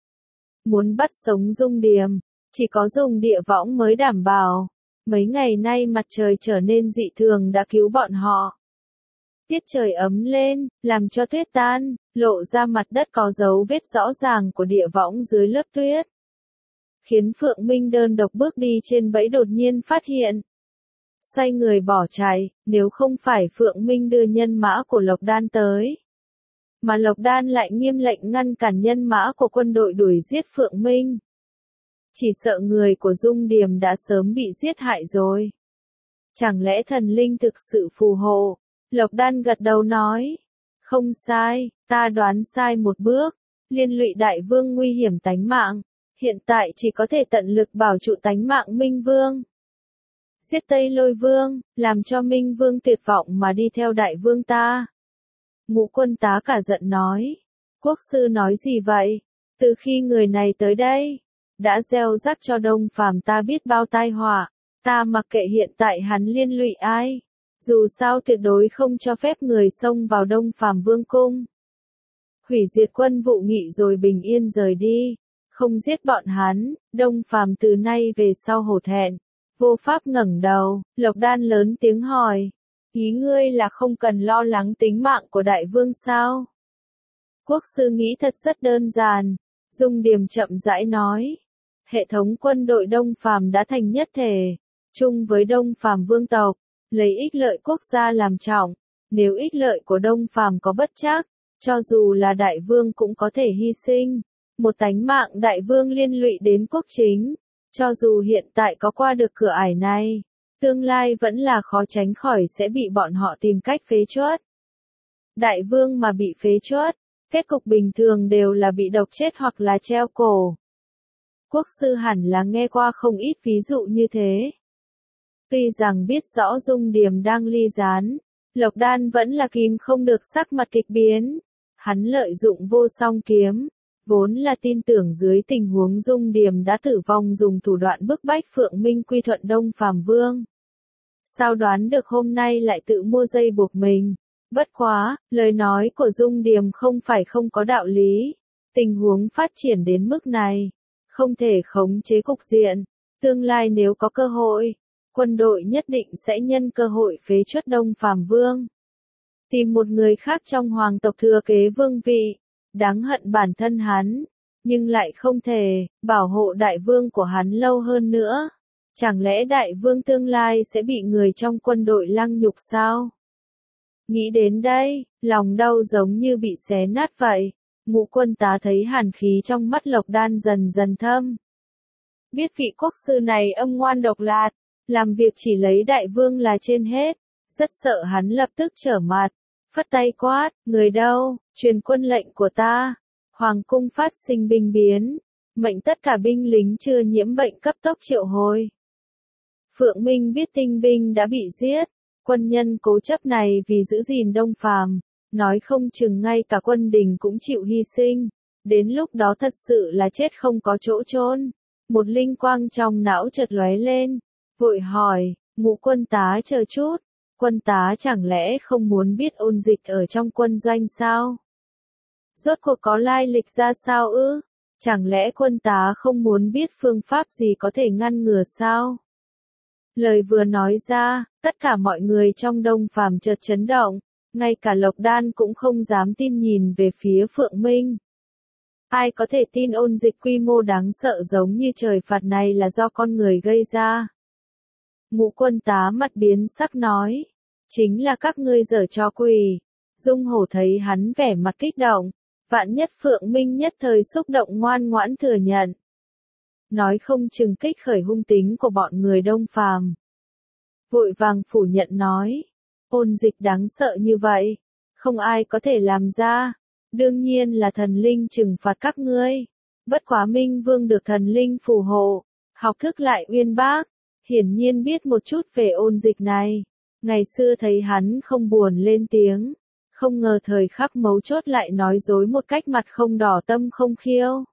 Muốn bắt sống Dung Điềm, chỉ có dùng địa võng mới đảm bảo. Mấy ngày nay mặt trời trở nên dị thường đã cứu bọn họ. Tiết trời ấm lên, làm cho tuyết tan, lộ ra mặt đất có dấu vết rõ ràng của địa võng dưới lớp tuyết. Khiến Phượng Minh đơn độc bước đi trên bẫy đột nhiên phát hiện. Xoay người bỏ chạy, nếu không phải Phượng Minh đưa nhân mã của Lộc Đan tới. Mà Lộc Đan lại nghiêm lệnh ngăn cản nhân mã của quân đội đuổi giết Phượng Minh. Chỉ sợ người của Dung Điềm đã sớm bị giết hại rồi. Chẳng lẽ thần linh thực sự phù hộ? Lộc Đan gật đầu nói. Không sai, ta đoán sai một bước, liên lụy đại vương nguy hiểm tánh mạng, hiện tại chỉ có thể tận lực bảo trụ tánh mạng Minh Vương. Giết Tây Lôi Vương, làm cho Minh Vương tuyệt vọng mà đi theo đại vương ta. Ngũ Quân Tá cả giận nói, quốc sư nói gì vậy? Từ khi người này tới đây, đã gieo rắc cho Đông Phàm ta biết bao tai họa, ta mặc kệ hiện tại hắn liên lụy ai, dù sao tuyệt đối không cho phép người xông vào Đông Phàm vương cung. Hủy diệt Quân Vụ Nghị rồi bình yên rời đi, không giết bọn hắn, Đông Phàm từ nay về sau hổ thẹn, vô pháp ngẩng đầu. Lộc Đan lớn tiếng hỏi, ý ngươi là không cần lo lắng tính mạng của đại vương sao? Quốc sư nghĩ thật rất đơn giản, Dung Điềm chậm rãi nói, hệ thống quân đội Đông Phàm đã thành nhất thể, chung với Đông Phàm vương tộc, lấy ích lợi quốc gia làm trọng, nếu ích lợi của Đông Phàm có bất trắc, cho dù là đại vương cũng có thể hy sinh, một tánh mạng đại vương liên lụy đến quốc chính, cho dù hiện tại có qua được cửa ải này, tương lai vẫn là khó tránh khỏi sẽ bị bọn họ tìm cách phế truất. Đại vương mà bị phế truất, kết cục bình thường đều là bị độc chết hoặc là treo cổ. Quốc sư hẳn là nghe qua không ít ví dụ như thế. Tuy rằng biết rõ Dung Điềm đang ly gián, Lộc Đan vẫn là kìm không được sắc mặt kịch biến. Hắn lợi dụng vô song kiếm, vốn là tin tưởng dưới tình huống Dung Điềm đã tử vong dùng thủ đoạn bức bách Phượng Minh quy thuận Đông Phàm Vương. Sao đoán được hôm nay lại tự mua dây buộc mình? Bất quá, lời nói của Dung Điềm không phải không có đạo lý. Tình huống phát triển đến mức này, không thể khống chế cục diện. Tương lai nếu có cơ hội, quân đội nhất định sẽ nhân cơ hội phế truất Đông Phàm Vương. Tìm một người khác trong hoàng tộc thừa kế vương vị, đáng hận bản thân hắn, nhưng lại không thể bảo hộ đại vương của hắn lâu hơn nữa. Chẳng lẽ đại vương tương lai sẽ bị người trong quân đội lăng nhục sao? Nghĩ đến đây, lòng đau giống như bị xé nát vậy. Ngũ Quân Tá thấy hàn khí trong mắt Lộc Đan dần dần thâm. Biết vị quốc sư này âm ngoan độc lạt, làm việc chỉ lấy đại vương là trên hết, rất sợ hắn lập tức trở mặt, phất tay quát, người đâu, truyền quân lệnh của ta. Hoàng cung phát sinh binh biến, mệnh tất cả binh lính chưa nhiễm bệnh cấp tốc triệu hồi. Phượng Minh biết tinh binh đã bị giết, quân nhân cố chấp này vì giữ gìn Đông Phàm, nói không chừng ngay cả quân đình cũng chịu hy sinh, đến lúc đó thật sự là chết không có chỗ chôn. Một linh quang trong não chợt lóe lên, vội hỏi, Ngũ Quân Tá chờ chút, Quân Tá chẳng lẽ không muốn biết ôn dịch ở trong quân doanh sao? Rốt cuộc có lai lịch ra sao ư? Chẳng lẽ Quân Tá không muốn biết phương pháp gì có thể ngăn ngừa sao? Lời vừa nói ra, tất cả mọi người trong Đông Phàm chợt chấn động, ngay cả Lộc Đan cũng không dám tin nhìn về phía Phượng Minh. Ai có thể tin ôn dịch quy mô đáng sợ giống như trời phạt này là do con người gây ra? Ngũ Quân Tá mặt biến sắc nói, chính là các ngươi giở trò quỷ. Dung Hổ thấy hắn vẻ mặt kích động, vạn nhất Phượng Minh nhất thời xúc động ngoan ngoãn thừa nhận. Nói không chừng kích khởi hung tính của bọn người Đông Phàm. Vội vàng phủ nhận nói, ôn dịch đáng sợ như vậy, không ai có thể làm ra, đương nhiên là thần linh trừng phạt các ngươi. Bất quá Minh Vương được thần linh phù hộ, học thức lại uyên bác, hiển nhiên biết một chút về ôn dịch này. Ngày xưa thấy hắn không buồn lên tiếng, không ngờ thời khắc mấu chốt lại nói dối một cách mặt không đỏ tâm không khiêu.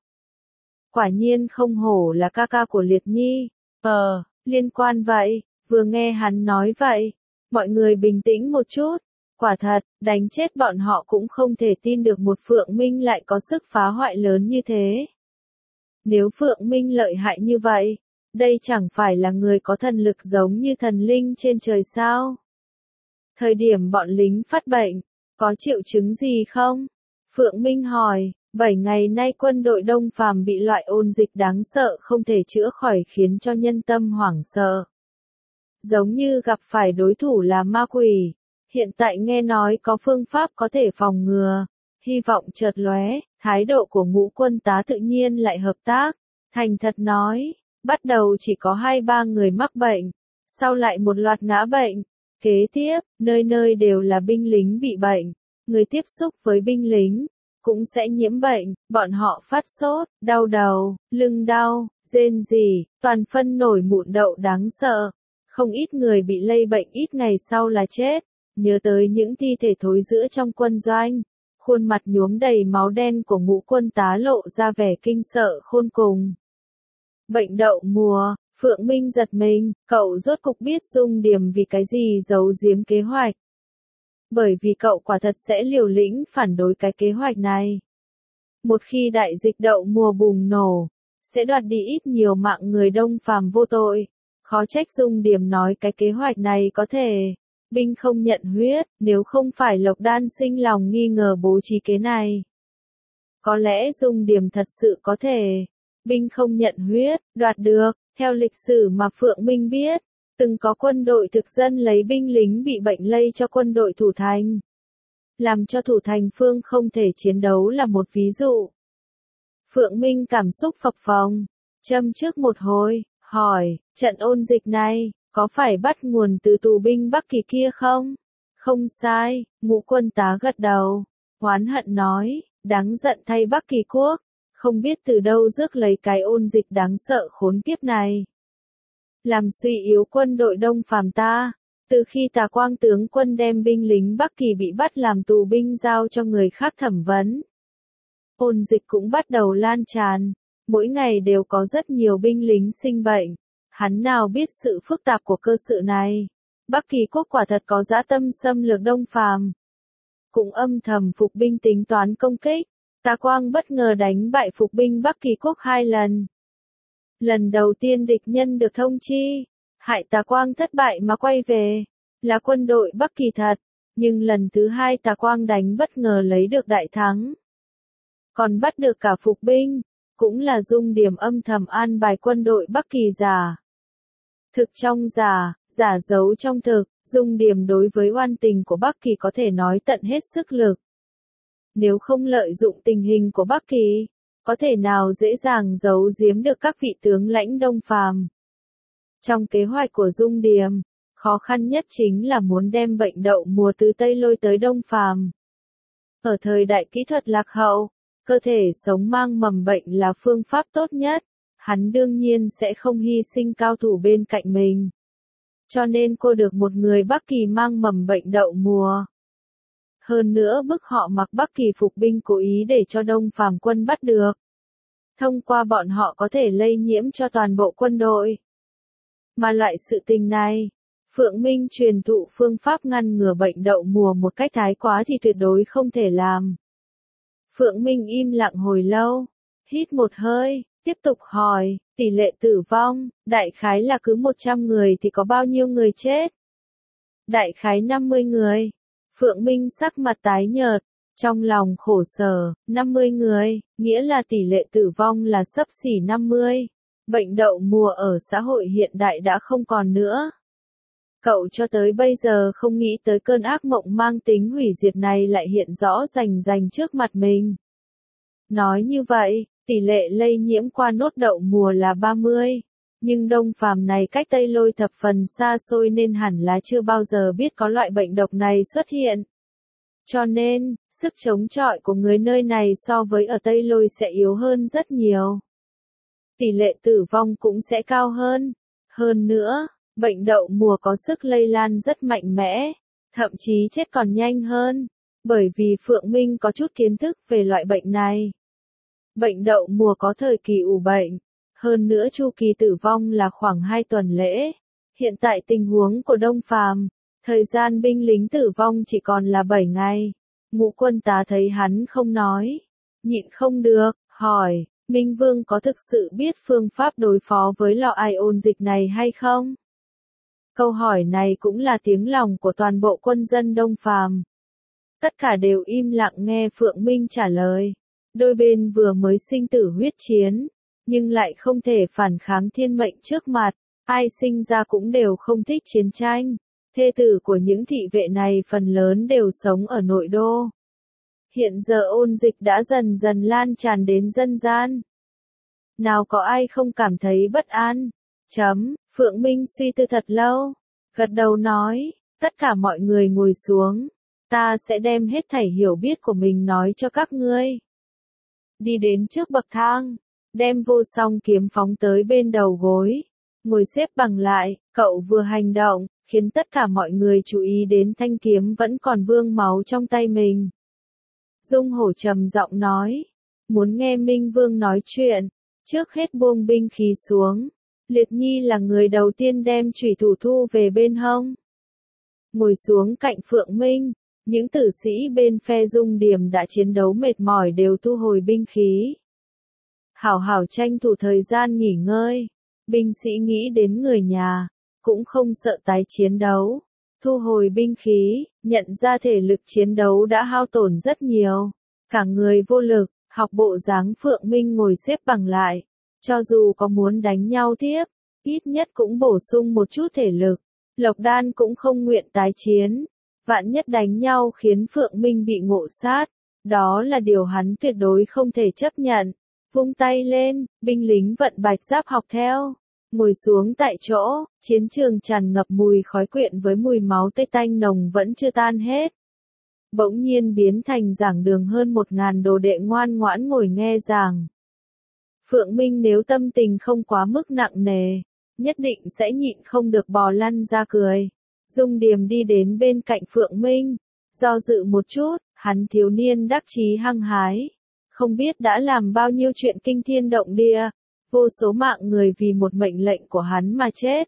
Quả nhiên không hổ là ca ca của Liệt Nhi. Ờ, liên quan vậy, vừa nghe hắn nói vậy, mọi người bình tĩnh một chút. Quả thật, đánh chết bọn họ cũng không thể tin được một Phượng Minh lại có sức phá hoại lớn như thế. Nếu Phượng Minh lợi hại như vậy, đây chẳng phải là người có thần lực giống như thần linh trên trời sao? Thời điểm bọn lính phát bệnh, có triệu chứng gì không? Phượng Minh hỏi, bảy ngày nay quân đội Đông Phàm bị loại ôn dịch đáng sợ không thể chữa khỏi khiến cho nhân tâm hoảng sợ. Giống như gặp phải đối thủ là ma quỷ. Hiện tại nghe nói có phương pháp có thể phòng ngừa, hy vọng chợt lóe, thái độ của Ngũ Quân Tá tự nhiên lại hợp tác, thành thật nói, bắt đầu chỉ có hai ba người mắc bệnh, sau lại một loạt ngã bệnh, kế tiếp, nơi nơi đều là binh lính bị bệnh, người tiếp xúc với binh lính cũng sẽ nhiễm bệnh, bọn họ phát sốt, đau đầu, lưng đau, rên rỉ, toàn phân nổi mụn đậu đáng sợ. Không ít người bị lây bệnh ít ngày sau là chết. Nhớ tới những thi thể thối rữa trong quân doanh, khuôn mặt nhuốm đầy máu đen của ngũ quân tá lộ ra vẻ kinh sợ khôn cùng. Bệnh đậu mùa, Phượng Minh giật mình, cậu rốt cục biết Dung Điềm vì cái gì giấu giếm kế hoạch. Bởi vì cậu quả thật sẽ liều lĩnh phản đối cái kế hoạch này. Một khi đại dịch đậu mùa bùng nổ, sẽ đoạt đi ít nhiều mạng người Đông Phàm vô tội. Khó trách Dung Điềm nói cái kế hoạch này có thể binh không nhận huyết, nếu không phải Lộc Đan sinh lòng nghi ngờ bố trí kế này. Có lẽ Dung Điềm thật sự có thể binh không nhận huyết, đoạt được. Theo lịch sử mà Phượng Minh biết, từng có quân đội thực dân lấy binh lính bị bệnh lây cho quân đội thủ thành. Làm cho thủ thành phương không thể chiến đấu là một ví dụ. Phượng Minh cảm xúc phập phồng, châm trước một hồi, hỏi, trận ôn dịch này, có phải bắt nguồn từ tù binh Bắc Kỳ kia không? Không sai, ngũ quân tá gật đầu, oán hận nói, đáng giận thay Bắc Kỳ quốc, không biết từ đâu rước lấy cái ôn dịch đáng sợ khốn kiếp này. Làm suy yếu quân đội Đông Phàm ta, từ khi Tà Quang tướng quân đem binh lính Bắc Kỳ bị bắt làm tù binh giao cho người khác thẩm vấn. Ôn dịch cũng bắt đầu lan tràn, mỗi ngày đều có rất nhiều binh lính sinh bệnh. Hắn nào biết sự phức tạp của cơ sự này. Bắc Kỳ quốc quả thật có dã tâm xâm lược Đông Phàm, cũng âm thầm phục binh tính toán công kích. Tà Quang bất ngờ đánh bại phục binh Bắc Kỳ quốc hai lần. Lần đầu tiên địch nhân được thông chi, hại Tà Quang thất bại mà quay về, là quân đội Bắc Kỳ thật, nhưng lần thứ hai Tà Quang đánh bất ngờ lấy được đại thắng. Còn bắt được cả phục binh, cũng là Dung Điềm âm thầm an bài quân đội Bắc Kỳ giả. Thực trong giả, giả giấu trong thực, Dung Điềm đối với oan tình của Bắc Kỳ có thể nói tận hết sức lực. Nếu không lợi dụng tình hình của Bắc Kỳ, có thể nào dễ dàng giấu giếm được các vị tướng lãnh Đông Phàm. Trong kế hoạch của Dung Điềm, khó khăn nhất chính là muốn đem bệnh đậu mùa từ Tây lôi tới Đông Phàm. Ở thời đại kỹ thuật lạc hậu, cơ thể sống mang mầm bệnh là phương pháp tốt nhất, hắn đương nhiên sẽ không hy sinh cao thủ bên cạnh mình. Cho nên cô được một người Bắc Kỳ mang mầm bệnh đậu mùa. Hơn nữa bức họ mặc Bắc Kỳ phục binh cố ý để cho Đông Phàm quân bắt được. Thông qua bọn họ có thể lây nhiễm cho toàn bộ quân đội. Mà loại sự tình này, Phượng Minh truyền thụ phương pháp ngăn ngừa bệnh đậu mùa một cách thái quá thì tuyệt đối không thể làm. Phượng Minh im lặng hồi lâu, hít một hơi, tiếp tục hỏi, tỷ lệ tử vong, đại khái là cứ một trăm người thì có bao nhiêu người chết? Đại khái năm mươi người. Phượng Minh sắc mặt tái nhợt, trong lòng khổ sở, năm mươi người, nghĩa là tỷ lệ tử vong là xấp xỉ năm mươi. Bệnh đậu mùa ở xã hội hiện đại đã không còn nữa. Cậu cho tới bây giờ không nghĩ tới cơn ác mộng mang tính hủy diệt này lại hiện rõ rành rành trước mặt mình. Nói như vậy, tỷ lệ lây nhiễm qua nốt đậu mùa là ba mươi. Nhưng Đông Phàm này cách Tây Lôi thập phần xa xôi nên hẳn là chưa bao giờ biết có loại bệnh độc này xuất hiện. Cho nên, sức chống chọi của người nơi này so với ở Tây Lôi sẽ yếu hơn rất nhiều. Tỷ lệ tử vong cũng sẽ cao hơn. Hơn nữa, bệnh đậu mùa có sức lây lan rất mạnh mẽ, thậm chí chết còn nhanh hơn, bởi vì Phượng Minh có chút kiến thức về loại bệnh này. Bệnh đậu mùa có thời kỳ ủ bệnh, hơn nữa chu kỳ tử vong là khoảng hai tuần lễ. Hiện tại tình huống của Đông Phàm, thời gian binh lính tử vong chỉ còn là bảy ngày. Ngũ quân tá thấy hắn không nói, nhịn không được, hỏi, Minh Vương có thực sự biết phương pháp đối phó với lò ai ôn dịch này hay không? Câu hỏi này cũng là tiếng lòng của toàn bộ quân dân Đông Phàm. Tất cả đều im lặng nghe Phượng Minh trả lời. Đôi bên vừa mới sinh tử huyết chiến, nhưng lại không thể phản kháng thiên mệnh trước mặt, ai sinh ra cũng đều không thích chiến tranh. Thê tử của những thị vệ này phần lớn đều sống ở nội đô. Hiện giờ ôn dịch đã dần dần lan tràn đến dân gian. Nào có ai không cảm thấy bất an? Chấm, Phượng Minh suy tư thật lâu, gật đầu nói, tất cả mọi người ngồi xuống. Ta sẽ đem hết thảy hiểu biết của mình nói cho các ngươi. Đi đến trước bậc thang, đem vô song kiếm phóng tới bên đầu gối. Ngồi xếp bằng lại, cậu vừa hành động, khiến tất cả mọi người chú ý đến thanh kiếm vẫn còn vương máu trong tay mình. Dung Hổ trầm giọng nói, muốn nghe Minh Vương nói chuyện, trước hết buông binh khí xuống. Liệt Nhi là người đầu tiên đem chủy thủ thu về bên hông. Ngồi xuống cạnh Phượng Minh, những tử sĩ bên phe Dung Điềm đã chiến đấu mệt mỏi đều thu hồi binh khí. Hảo hảo tranh thủ thời gian nghỉ ngơi, binh sĩ nghĩ đến người nhà, cũng không sợ tái chiến đấu. Thu hồi binh khí, nhận ra thể lực chiến đấu đã hao tổn rất nhiều. Cả người vô lực, học bộ dáng Phượng Minh ngồi xếp bằng lại. Cho dù có muốn đánh nhau tiếp, ít nhất cũng bổ sung một chút thể lực. Lộc Đan cũng không nguyện tái chiến. Vạn nhất đánh nhau khiến Phượng Minh bị ngộ sát. Đó là điều hắn tuyệt đối không thể chấp nhận. Vung tay lên, binh lính vận bạch giáp học theo. Ngồi xuống tại chỗ, chiến trường tràn ngập mùi khói quyện với mùi máu tê tanh nồng vẫn chưa tan hết. Bỗng nhiên biến thành giảng đường hơn một ngàn đồ đệ ngoan ngoãn ngồi nghe giảng. Phượng Minh nếu tâm tình không quá mức nặng nề, nhất định sẽ nhịn không được bò lăn ra cười. Dung Điềm đi đến bên cạnh Phượng Minh, do dự một chút, hắn thiếu niên đắc chí hăng hái. Không biết đã làm bao nhiêu chuyện kinh thiên động địa, vô số mạng người vì một mệnh lệnh của hắn mà chết.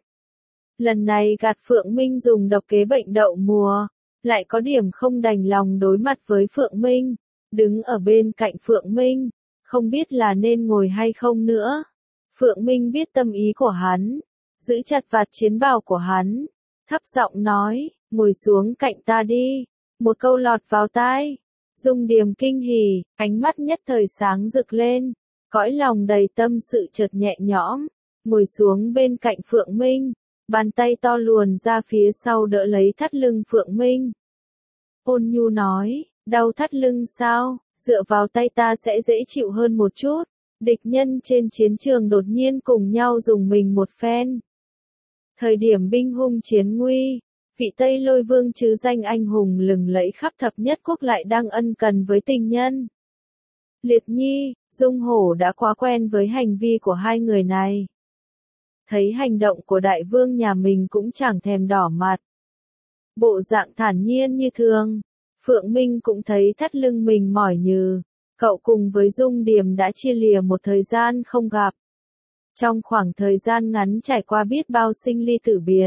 Lần này gạt Phượng Minh dùng độc kế bệnh đậu mùa, lại có điểm không đành lòng đối mặt với Phượng Minh, đứng ở bên cạnh Phượng Minh, không biết là nên ngồi hay không nữa. Phượng Minh biết tâm ý của hắn, giữ chặt vạt chiến bào của hắn, thấp giọng nói, ngồi xuống cạnh ta đi, một câu lọt vào tai. Dung Điềm kinh hỉ, ánh mắt nhất thời sáng rực lên, cõi lòng đầy tâm sự chợt nhẹ nhõm, ngồi xuống bên cạnh Phượng Minh, bàn tay to luồn ra phía sau đỡ lấy thắt lưng Phượng Minh. Ôn nhu nói, đau thắt lưng sao, dựa vào tay ta sẽ dễ chịu hơn một chút. Địch nhân trên chiến trường đột nhiên cùng nhau dùng mình một phen. Thời điểm binh hung chiến nguy, vị Tây Lôi Vương chứ danh anh hùng lừng lẫy khắp thập nhất quốc lại đang ân cần với tình nhân. Liệt Nhi, Dung Hổ đã quá quen với hành vi của hai người này. Thấy hành động của đại vương nhà mình cũng chẳng thèm đỏ mặt. Bộ dạng thản nhiên như thường, Phượng Minh cũng thấy thắt lưng mình mỏi nhừ. Cậu cùng với Dung Điềm đã chia lìa một thời gian không gặp. Trong khoảng thời gian ngắn trải qua biết bao sinh ly tử biệt.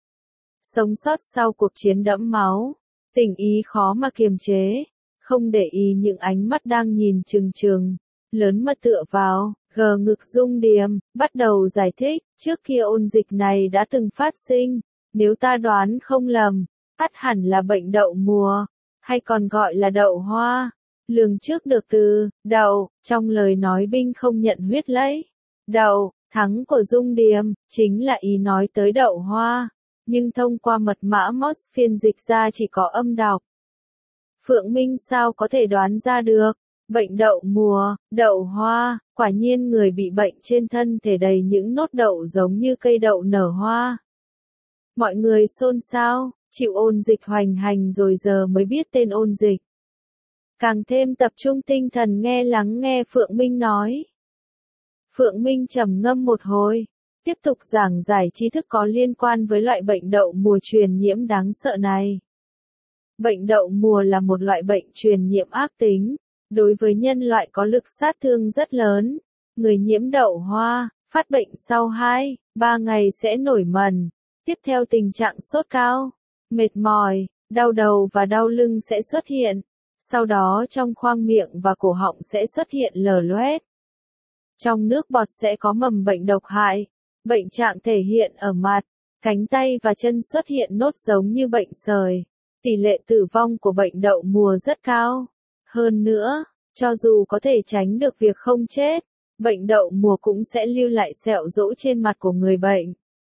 Sống sót sau cuộc chiến đẫm máu, tình ý khó mà kiềm chế, không để ý những ánh mắt đang nhìn chừng chừng, lớn mật tựa vào, gờ ngực Dung Điềm, bắt đầu giải thích, trước kia ôn dịch này đã từng phát sinh, nếu ta đoán không lầm, ắt hẳn là bệnh đậu mùa, hay còn gọi là đậu hoa. Lường trước được từ, đậu, trong lời nói binh không nhận huyết lấy. Đậu, thắng của Dung Điềm, chính là ý nói tới đậu hoa. Nhưng thông qua mật mã Morse phiên dịch ra chỉ có âm đọc. Phượng Minh sao có thể đoán ra được, bệnh đậu mùa, đậu hoa, quả nhiên người bị bệnh trên thân thể đầy những nốt đậu giống như cây đậu nở hoa. Mọi người xôn xao, chịu ôn dịch hoành hành rồi giờ mới biết tên ôn dịch. Càng thêm tập trung tinh thần nghe lắng nghe Phượng Minh nói. Phượng Minh trầm ngâm một hồi, tiếp tục giảng giải tri thức có liên quan với loại bệnh đậu mùa truyền nhiễm đáng sợ này. Bệnh đậu mùa là một loại bệnh truyền nhiễm ác tính, đối với nhân loại có lực sát thương rất lớn. Người nhiễm đậu hoa, phát bệnh sau hai, ba ngày sẽ nổi mẩn, tiếp theo tình trạng sốt cao, mệt mỏi, đau đầu và đau lưng sẽ xuất hiện. Sau đó trong khoang miệng và cổ họng sẽ xuất hiện lở loét. Trong nước bọt sẽ có mầm bệnh độc hại. Bệnh trạng thể hiện ở mặt, cánh tay và chân xuất hiện nốt giống như bệnh sởi. Tỷ lệ tử vong của bệnh đậu mùa rất cao. Hơn nữa, cho dù có thể tránh được việc không chết, bệnh đậu mùa cũng sẽ lưu lại sẹo rỗ trên mặt của người bệnh.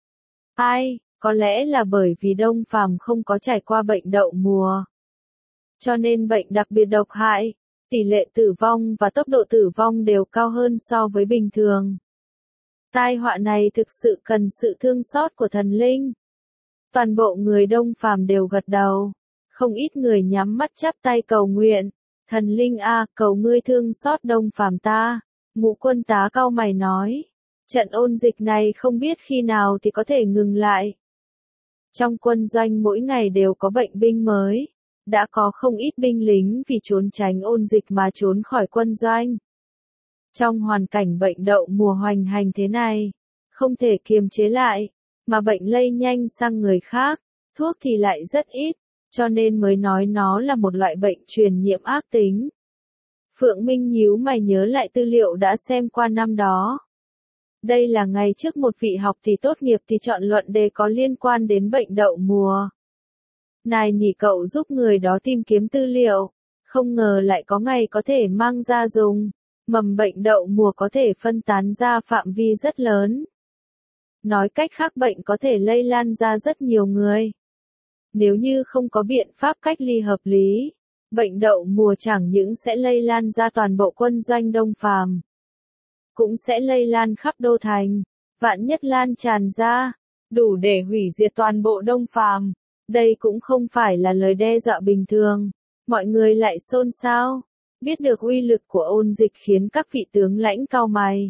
Ai, có lẽ là bởi vì Đông Phàm không có trải qua bệnh đậu mùa. Cho nên bệnh đặc biệt độc hại, tỷ lệ tử vong và tốc độ tử vong đều cao hơn so với bình thường. Tai họa này thực sự cần sự thương xót của thần linh. Toàn bộ người Đông Phàm đều gật đầu. Không ít người nhắm mắt chắp tay cầu nguyện. Thần linh a, cầu ngươi thương xót Đông Phàm ta. Ngũ quân tá cau mày nói. Trận ôn dịch này không biết khi nào thì có thể ngừng lại. Trong quân doanh mỗi ngày đều có bệnh binh mới. Đã có không ít binh lính vì trốn tránh ôn dịch mà trốn khỏi quân doanh. Trong hoàn cảnh bệnh đậu mùa hoành hành thế này, không thể kiềm chế lại, mà bệnh lây nhanh sang người khác, thuốc thì lại rất ít, cho nên mới nói nó là một loại bệnh truyền nhiễm ác tính. Phượng Minh nhíu mày nhớ lại tư liệu đã xem qua năm đó. Đây là ngày trước một vị học thì tốt nghiệp thì chọn luận đề có liên quan đến bệnh đậu mùa. Nài nỉ cậu giúp người đó tìm kiếm tư liệu, không ngờ lại có ngày có thể mang ra dùng. Mầm bệnh đậu mùa có thể phân tán ra phạm vi rất lớn. Nói cách khác bệnh có thể lây lan ra rất nhiều người. Nếu như không có biện pháp cách ly hợp lý, bệnh đậu mùa chẳng những sẽ lây lan ra toàn bộ quân doanh Đông Phàm, cũng sẽ lây lan khắp đô thành, vạn nhất lan tràn ra, đủ để hủy diệt toàn bộ Đông Phàm. Đây cũng không phải là lời đe dọa bình thường. Mọi người lại xôn xao. Biết được uy lực của ôn dịch khiến các vị tướng lãnh cau mày.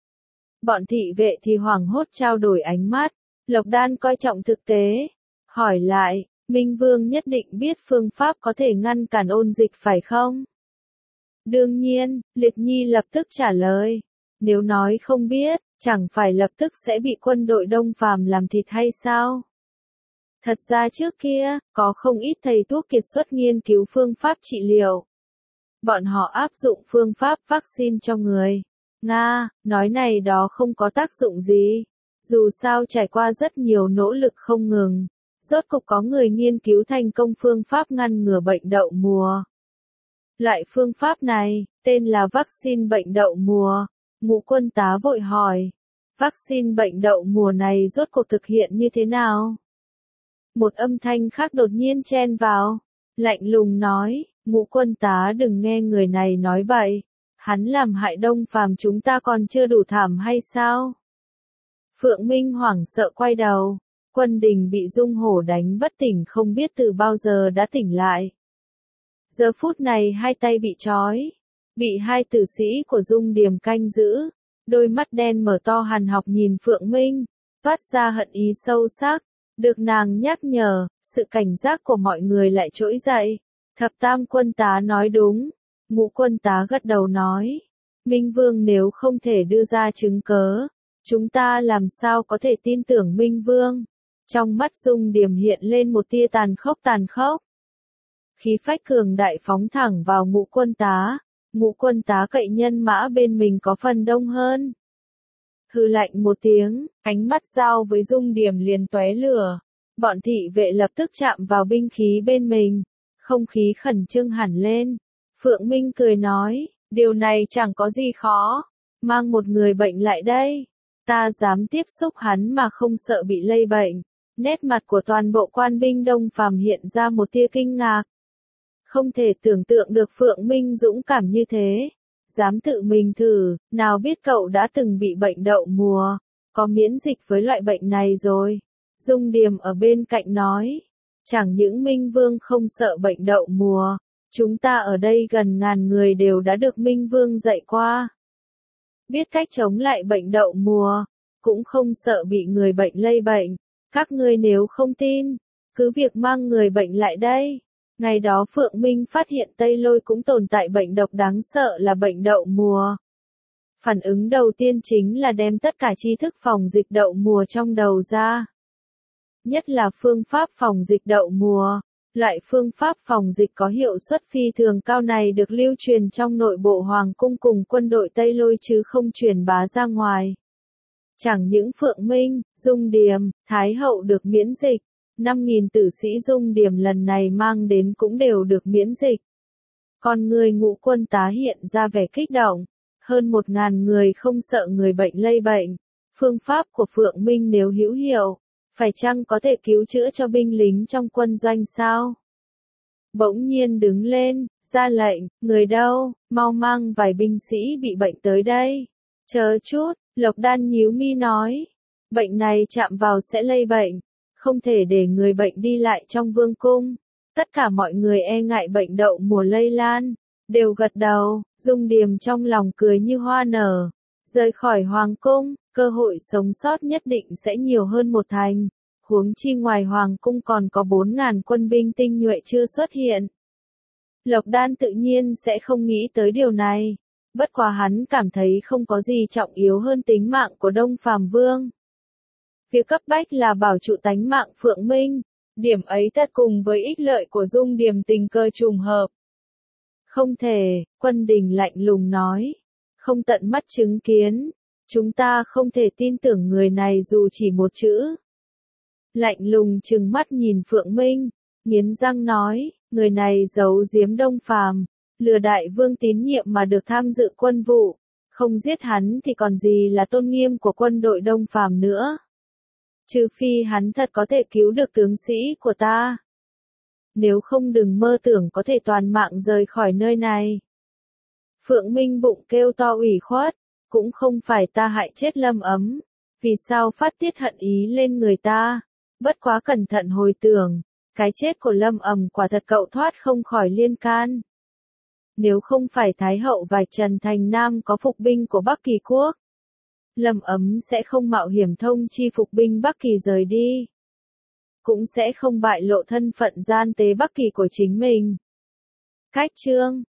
Bọn thị vệ thì hoảng hốt trao đổi ánh mắt. Lộc Đan coi trọng thực tế. Hỏi lại, Minh Vương nhất định biết phương pháp có thể ngăn cản ôn dịch phải không? Đương nhiên, Liệt Nhi lập tức trả lời. Nếu nói không biết, chẳng phải lập tức sẽ bị quân đội Đông Phàm làm thịt hay sao? Thật ra trước kia, có không ít thầy thuốc kiệt xuất nghiên cứu phương pháp trị liệu. Bọn họ áp dụng phương pháp vaccine cho người. Nga, nói này đó không có tác dụng gì. Dù sao trải qua rất nhiều nỗ lực không ngừng. Rốt cục có người nghiên cứu thành công phương pháp ngăn ngừa bệnh đậu mùa. Loại phương pháp này, tên là vaccine bệnh đậu mùa. Ngũ quân tá vội hỏi. Vaccine bệnh đậu mùa này rốt cuộc thực hiện như thế nào? Một âm thanh khác đột nhiên chen vào. Lạnh lùng nói, Ngũ quân tá đừng nghe người này nói bậy. Hắn làm hại Đông Phàm chúng ta còn chưa đủ thảm hay sao? Phượng Minh hoảng sợ quay đầu. Quân Đình bị Dung Hổ đánh bất tỉnh không biết từ bao giờ đã tỉnh lại. Giờ phút này hai tay bị trói. Bị hai tử sĩ của Dung Điềm canh giữ. Đôi mắt đen mở to hằn học nhìn Phượng Minh. Toát ra hận ý sâu sắc. Được nàng nhắc nhở, sự cảnh giác của mọi người lại trỗi dậy. Thập tam quân tá nói đúng. Ngũ quân tá gật đầu nói. Minh Vương nếu không thể đưa ra chứng cớ, chúng ta làm sao có thể tin tưởng Minh Vương? Trong mắt Dung Điềm hiện lên một tia tàn khốc tàn khốc. Khí phách cường đại phóng thẳng vào ngũ quân tá. Ngũ quân tá cậy nhân mã bên mình có phần đông hơn. Hừ lạnh một tiếng, ánh mắt giao với Dung Điềm liền tóe lửa. Bọn thị vệ lập tức chạm vào binh khí bên mình. Không khí khẩn trương hẳn lên. Phượng Minh cười nói, điều này chẳng có gì khó. Mang một người bệnh lại đây. Ta dám tiếp xúc hắn mà không sợ bị lây bệnh. Nét mặt của toàn bộ quan binh Đông Phàm hiện ra một tia kinh ngạc. Không thể tưởng tượng được Phượng Minh dũng cảm như thế. Dám tự mình thử, nào biết cậu đã từng bị bệnh đậu mùa, có miễn dịch với loại bệnh này rồi. Dung Điềm ở bên cạnh nói, chẳng những Minh Vương không sợ bệnh đậu mùa, chúng ta ở đây gần ngàn người đều đã được Minh Vương dạy qua. Biết cách chống lại bệnh đậu mùa, cũng không sợ bị người bệnh lây bệnh. Các ngươi nếu không tin, cứ việc mang người bệnh lại đây. Ngày đó Phượng Minh phát hiện Tây Lôi cũng tồn tại bệnh độc đáng sợ là bệnh đậu mùa. Phản ứng đầu tiên chính là đem tất cả tri thức phòng dịch đậu mùa trong đầu ra. Nhất là phương pháp phòng dịch đậu mùa. Loại phương pháp phòng dịch có hiệu suất phi thường cao này được lưu truyền trong nội bộ Hoàng cung cùng quân đội Tây Lôi chứ không truyền bá ra ngoài. Chẳng những Phượng Minh, Dung Điềm, Thái Hậu được miễn dịch. năm nghìn tử sĩ Dung Điềm lần này mang đến cũng đều được miễn dịch. Còn người ngũ quân tá hiện ra vẻ kích động. Hơn một ngàn người không sợ người bệnh lây bệnh. Phương pháp của Phượng Minh nếu hữu hiệu, phải chăng có thể cứu chữa cho binh lính trong quân doanh sao? Bỗng nhiên đứng lên, ra lệnh, người đâu, mau mang vài binh sĩ bị bệnh tới đây. Chờ chút, Lộc Đan nhíu mi nói. Bệnh này chạm vào sẽ lây bệnh. Không thể để người bệnh đi lại trong vương cung. Tất cả mọi người e ngại bệnh đậu mùa lây lan, đều gật đầu, Dung Điềm trong lòng cười như hoa nở. Rời khỏi hoàng cung, cơ hội sống sót nhất định sẽ nhiều hơn một thành. Huống chi ngoài hoàng cung còn có bốn ngàn quân binh tinh nhuệ chưa xuất hiện. Lộc Đan tự nhiên sẽ không nghĩ tới điều này. Bất quá hắn cảm thấy không có gì trọng yếu hơn tính mạng của Đông Phàm Vương. Việc cấp bách là bảo trụ tánh mạng Phượng Minh. Điểm ấy thật cùng với ích lợi của Dung Điềm tình cờ trùng hợp. Không thể, Quân Đình lạnh lùng nói. Không tận mắt chứng kiến. Chúng ta không thể tin tưởng người này dù chỉ một chữ. Lạnh lùng trừng mắt nhìn Phượng Minh, nghiến răng nói, người này giấu giếm Đông Phàm, lừa đại vương tín nhiệm mà được tham dự quân vụ, không giết hắn thì còn gì là tôn nghiêm của quân đội Đông Phàm nữa. Trừ phi hắn thật có thể cứu được tướng sĩ của ta. Nếu không đừng mơ tưởng có thể toàn mạng rời khỏi nơi này. Phượng Minh bụng kêu to ủy khuất, cũng không phải ta hại chết Lâm Ấm, vì sao phát tiết hận ý lên người ta. Bất quá cẩn thận hồi tưởng, cái chết của Lâm Ầm quả thật cậu thoát không khỏi liên can. Nếu không phải Thái Hậu và Trần Thành Nam có phục binh của Bắc Kỳ Quốc, Lâm Ấm sẽ không mạo hiểm thông chi phục binh Bắc Kỳ rời đi. Cũng sẽ không bại lộ thân phận gian tế Bắc Kỳ của chính mình. Cách chương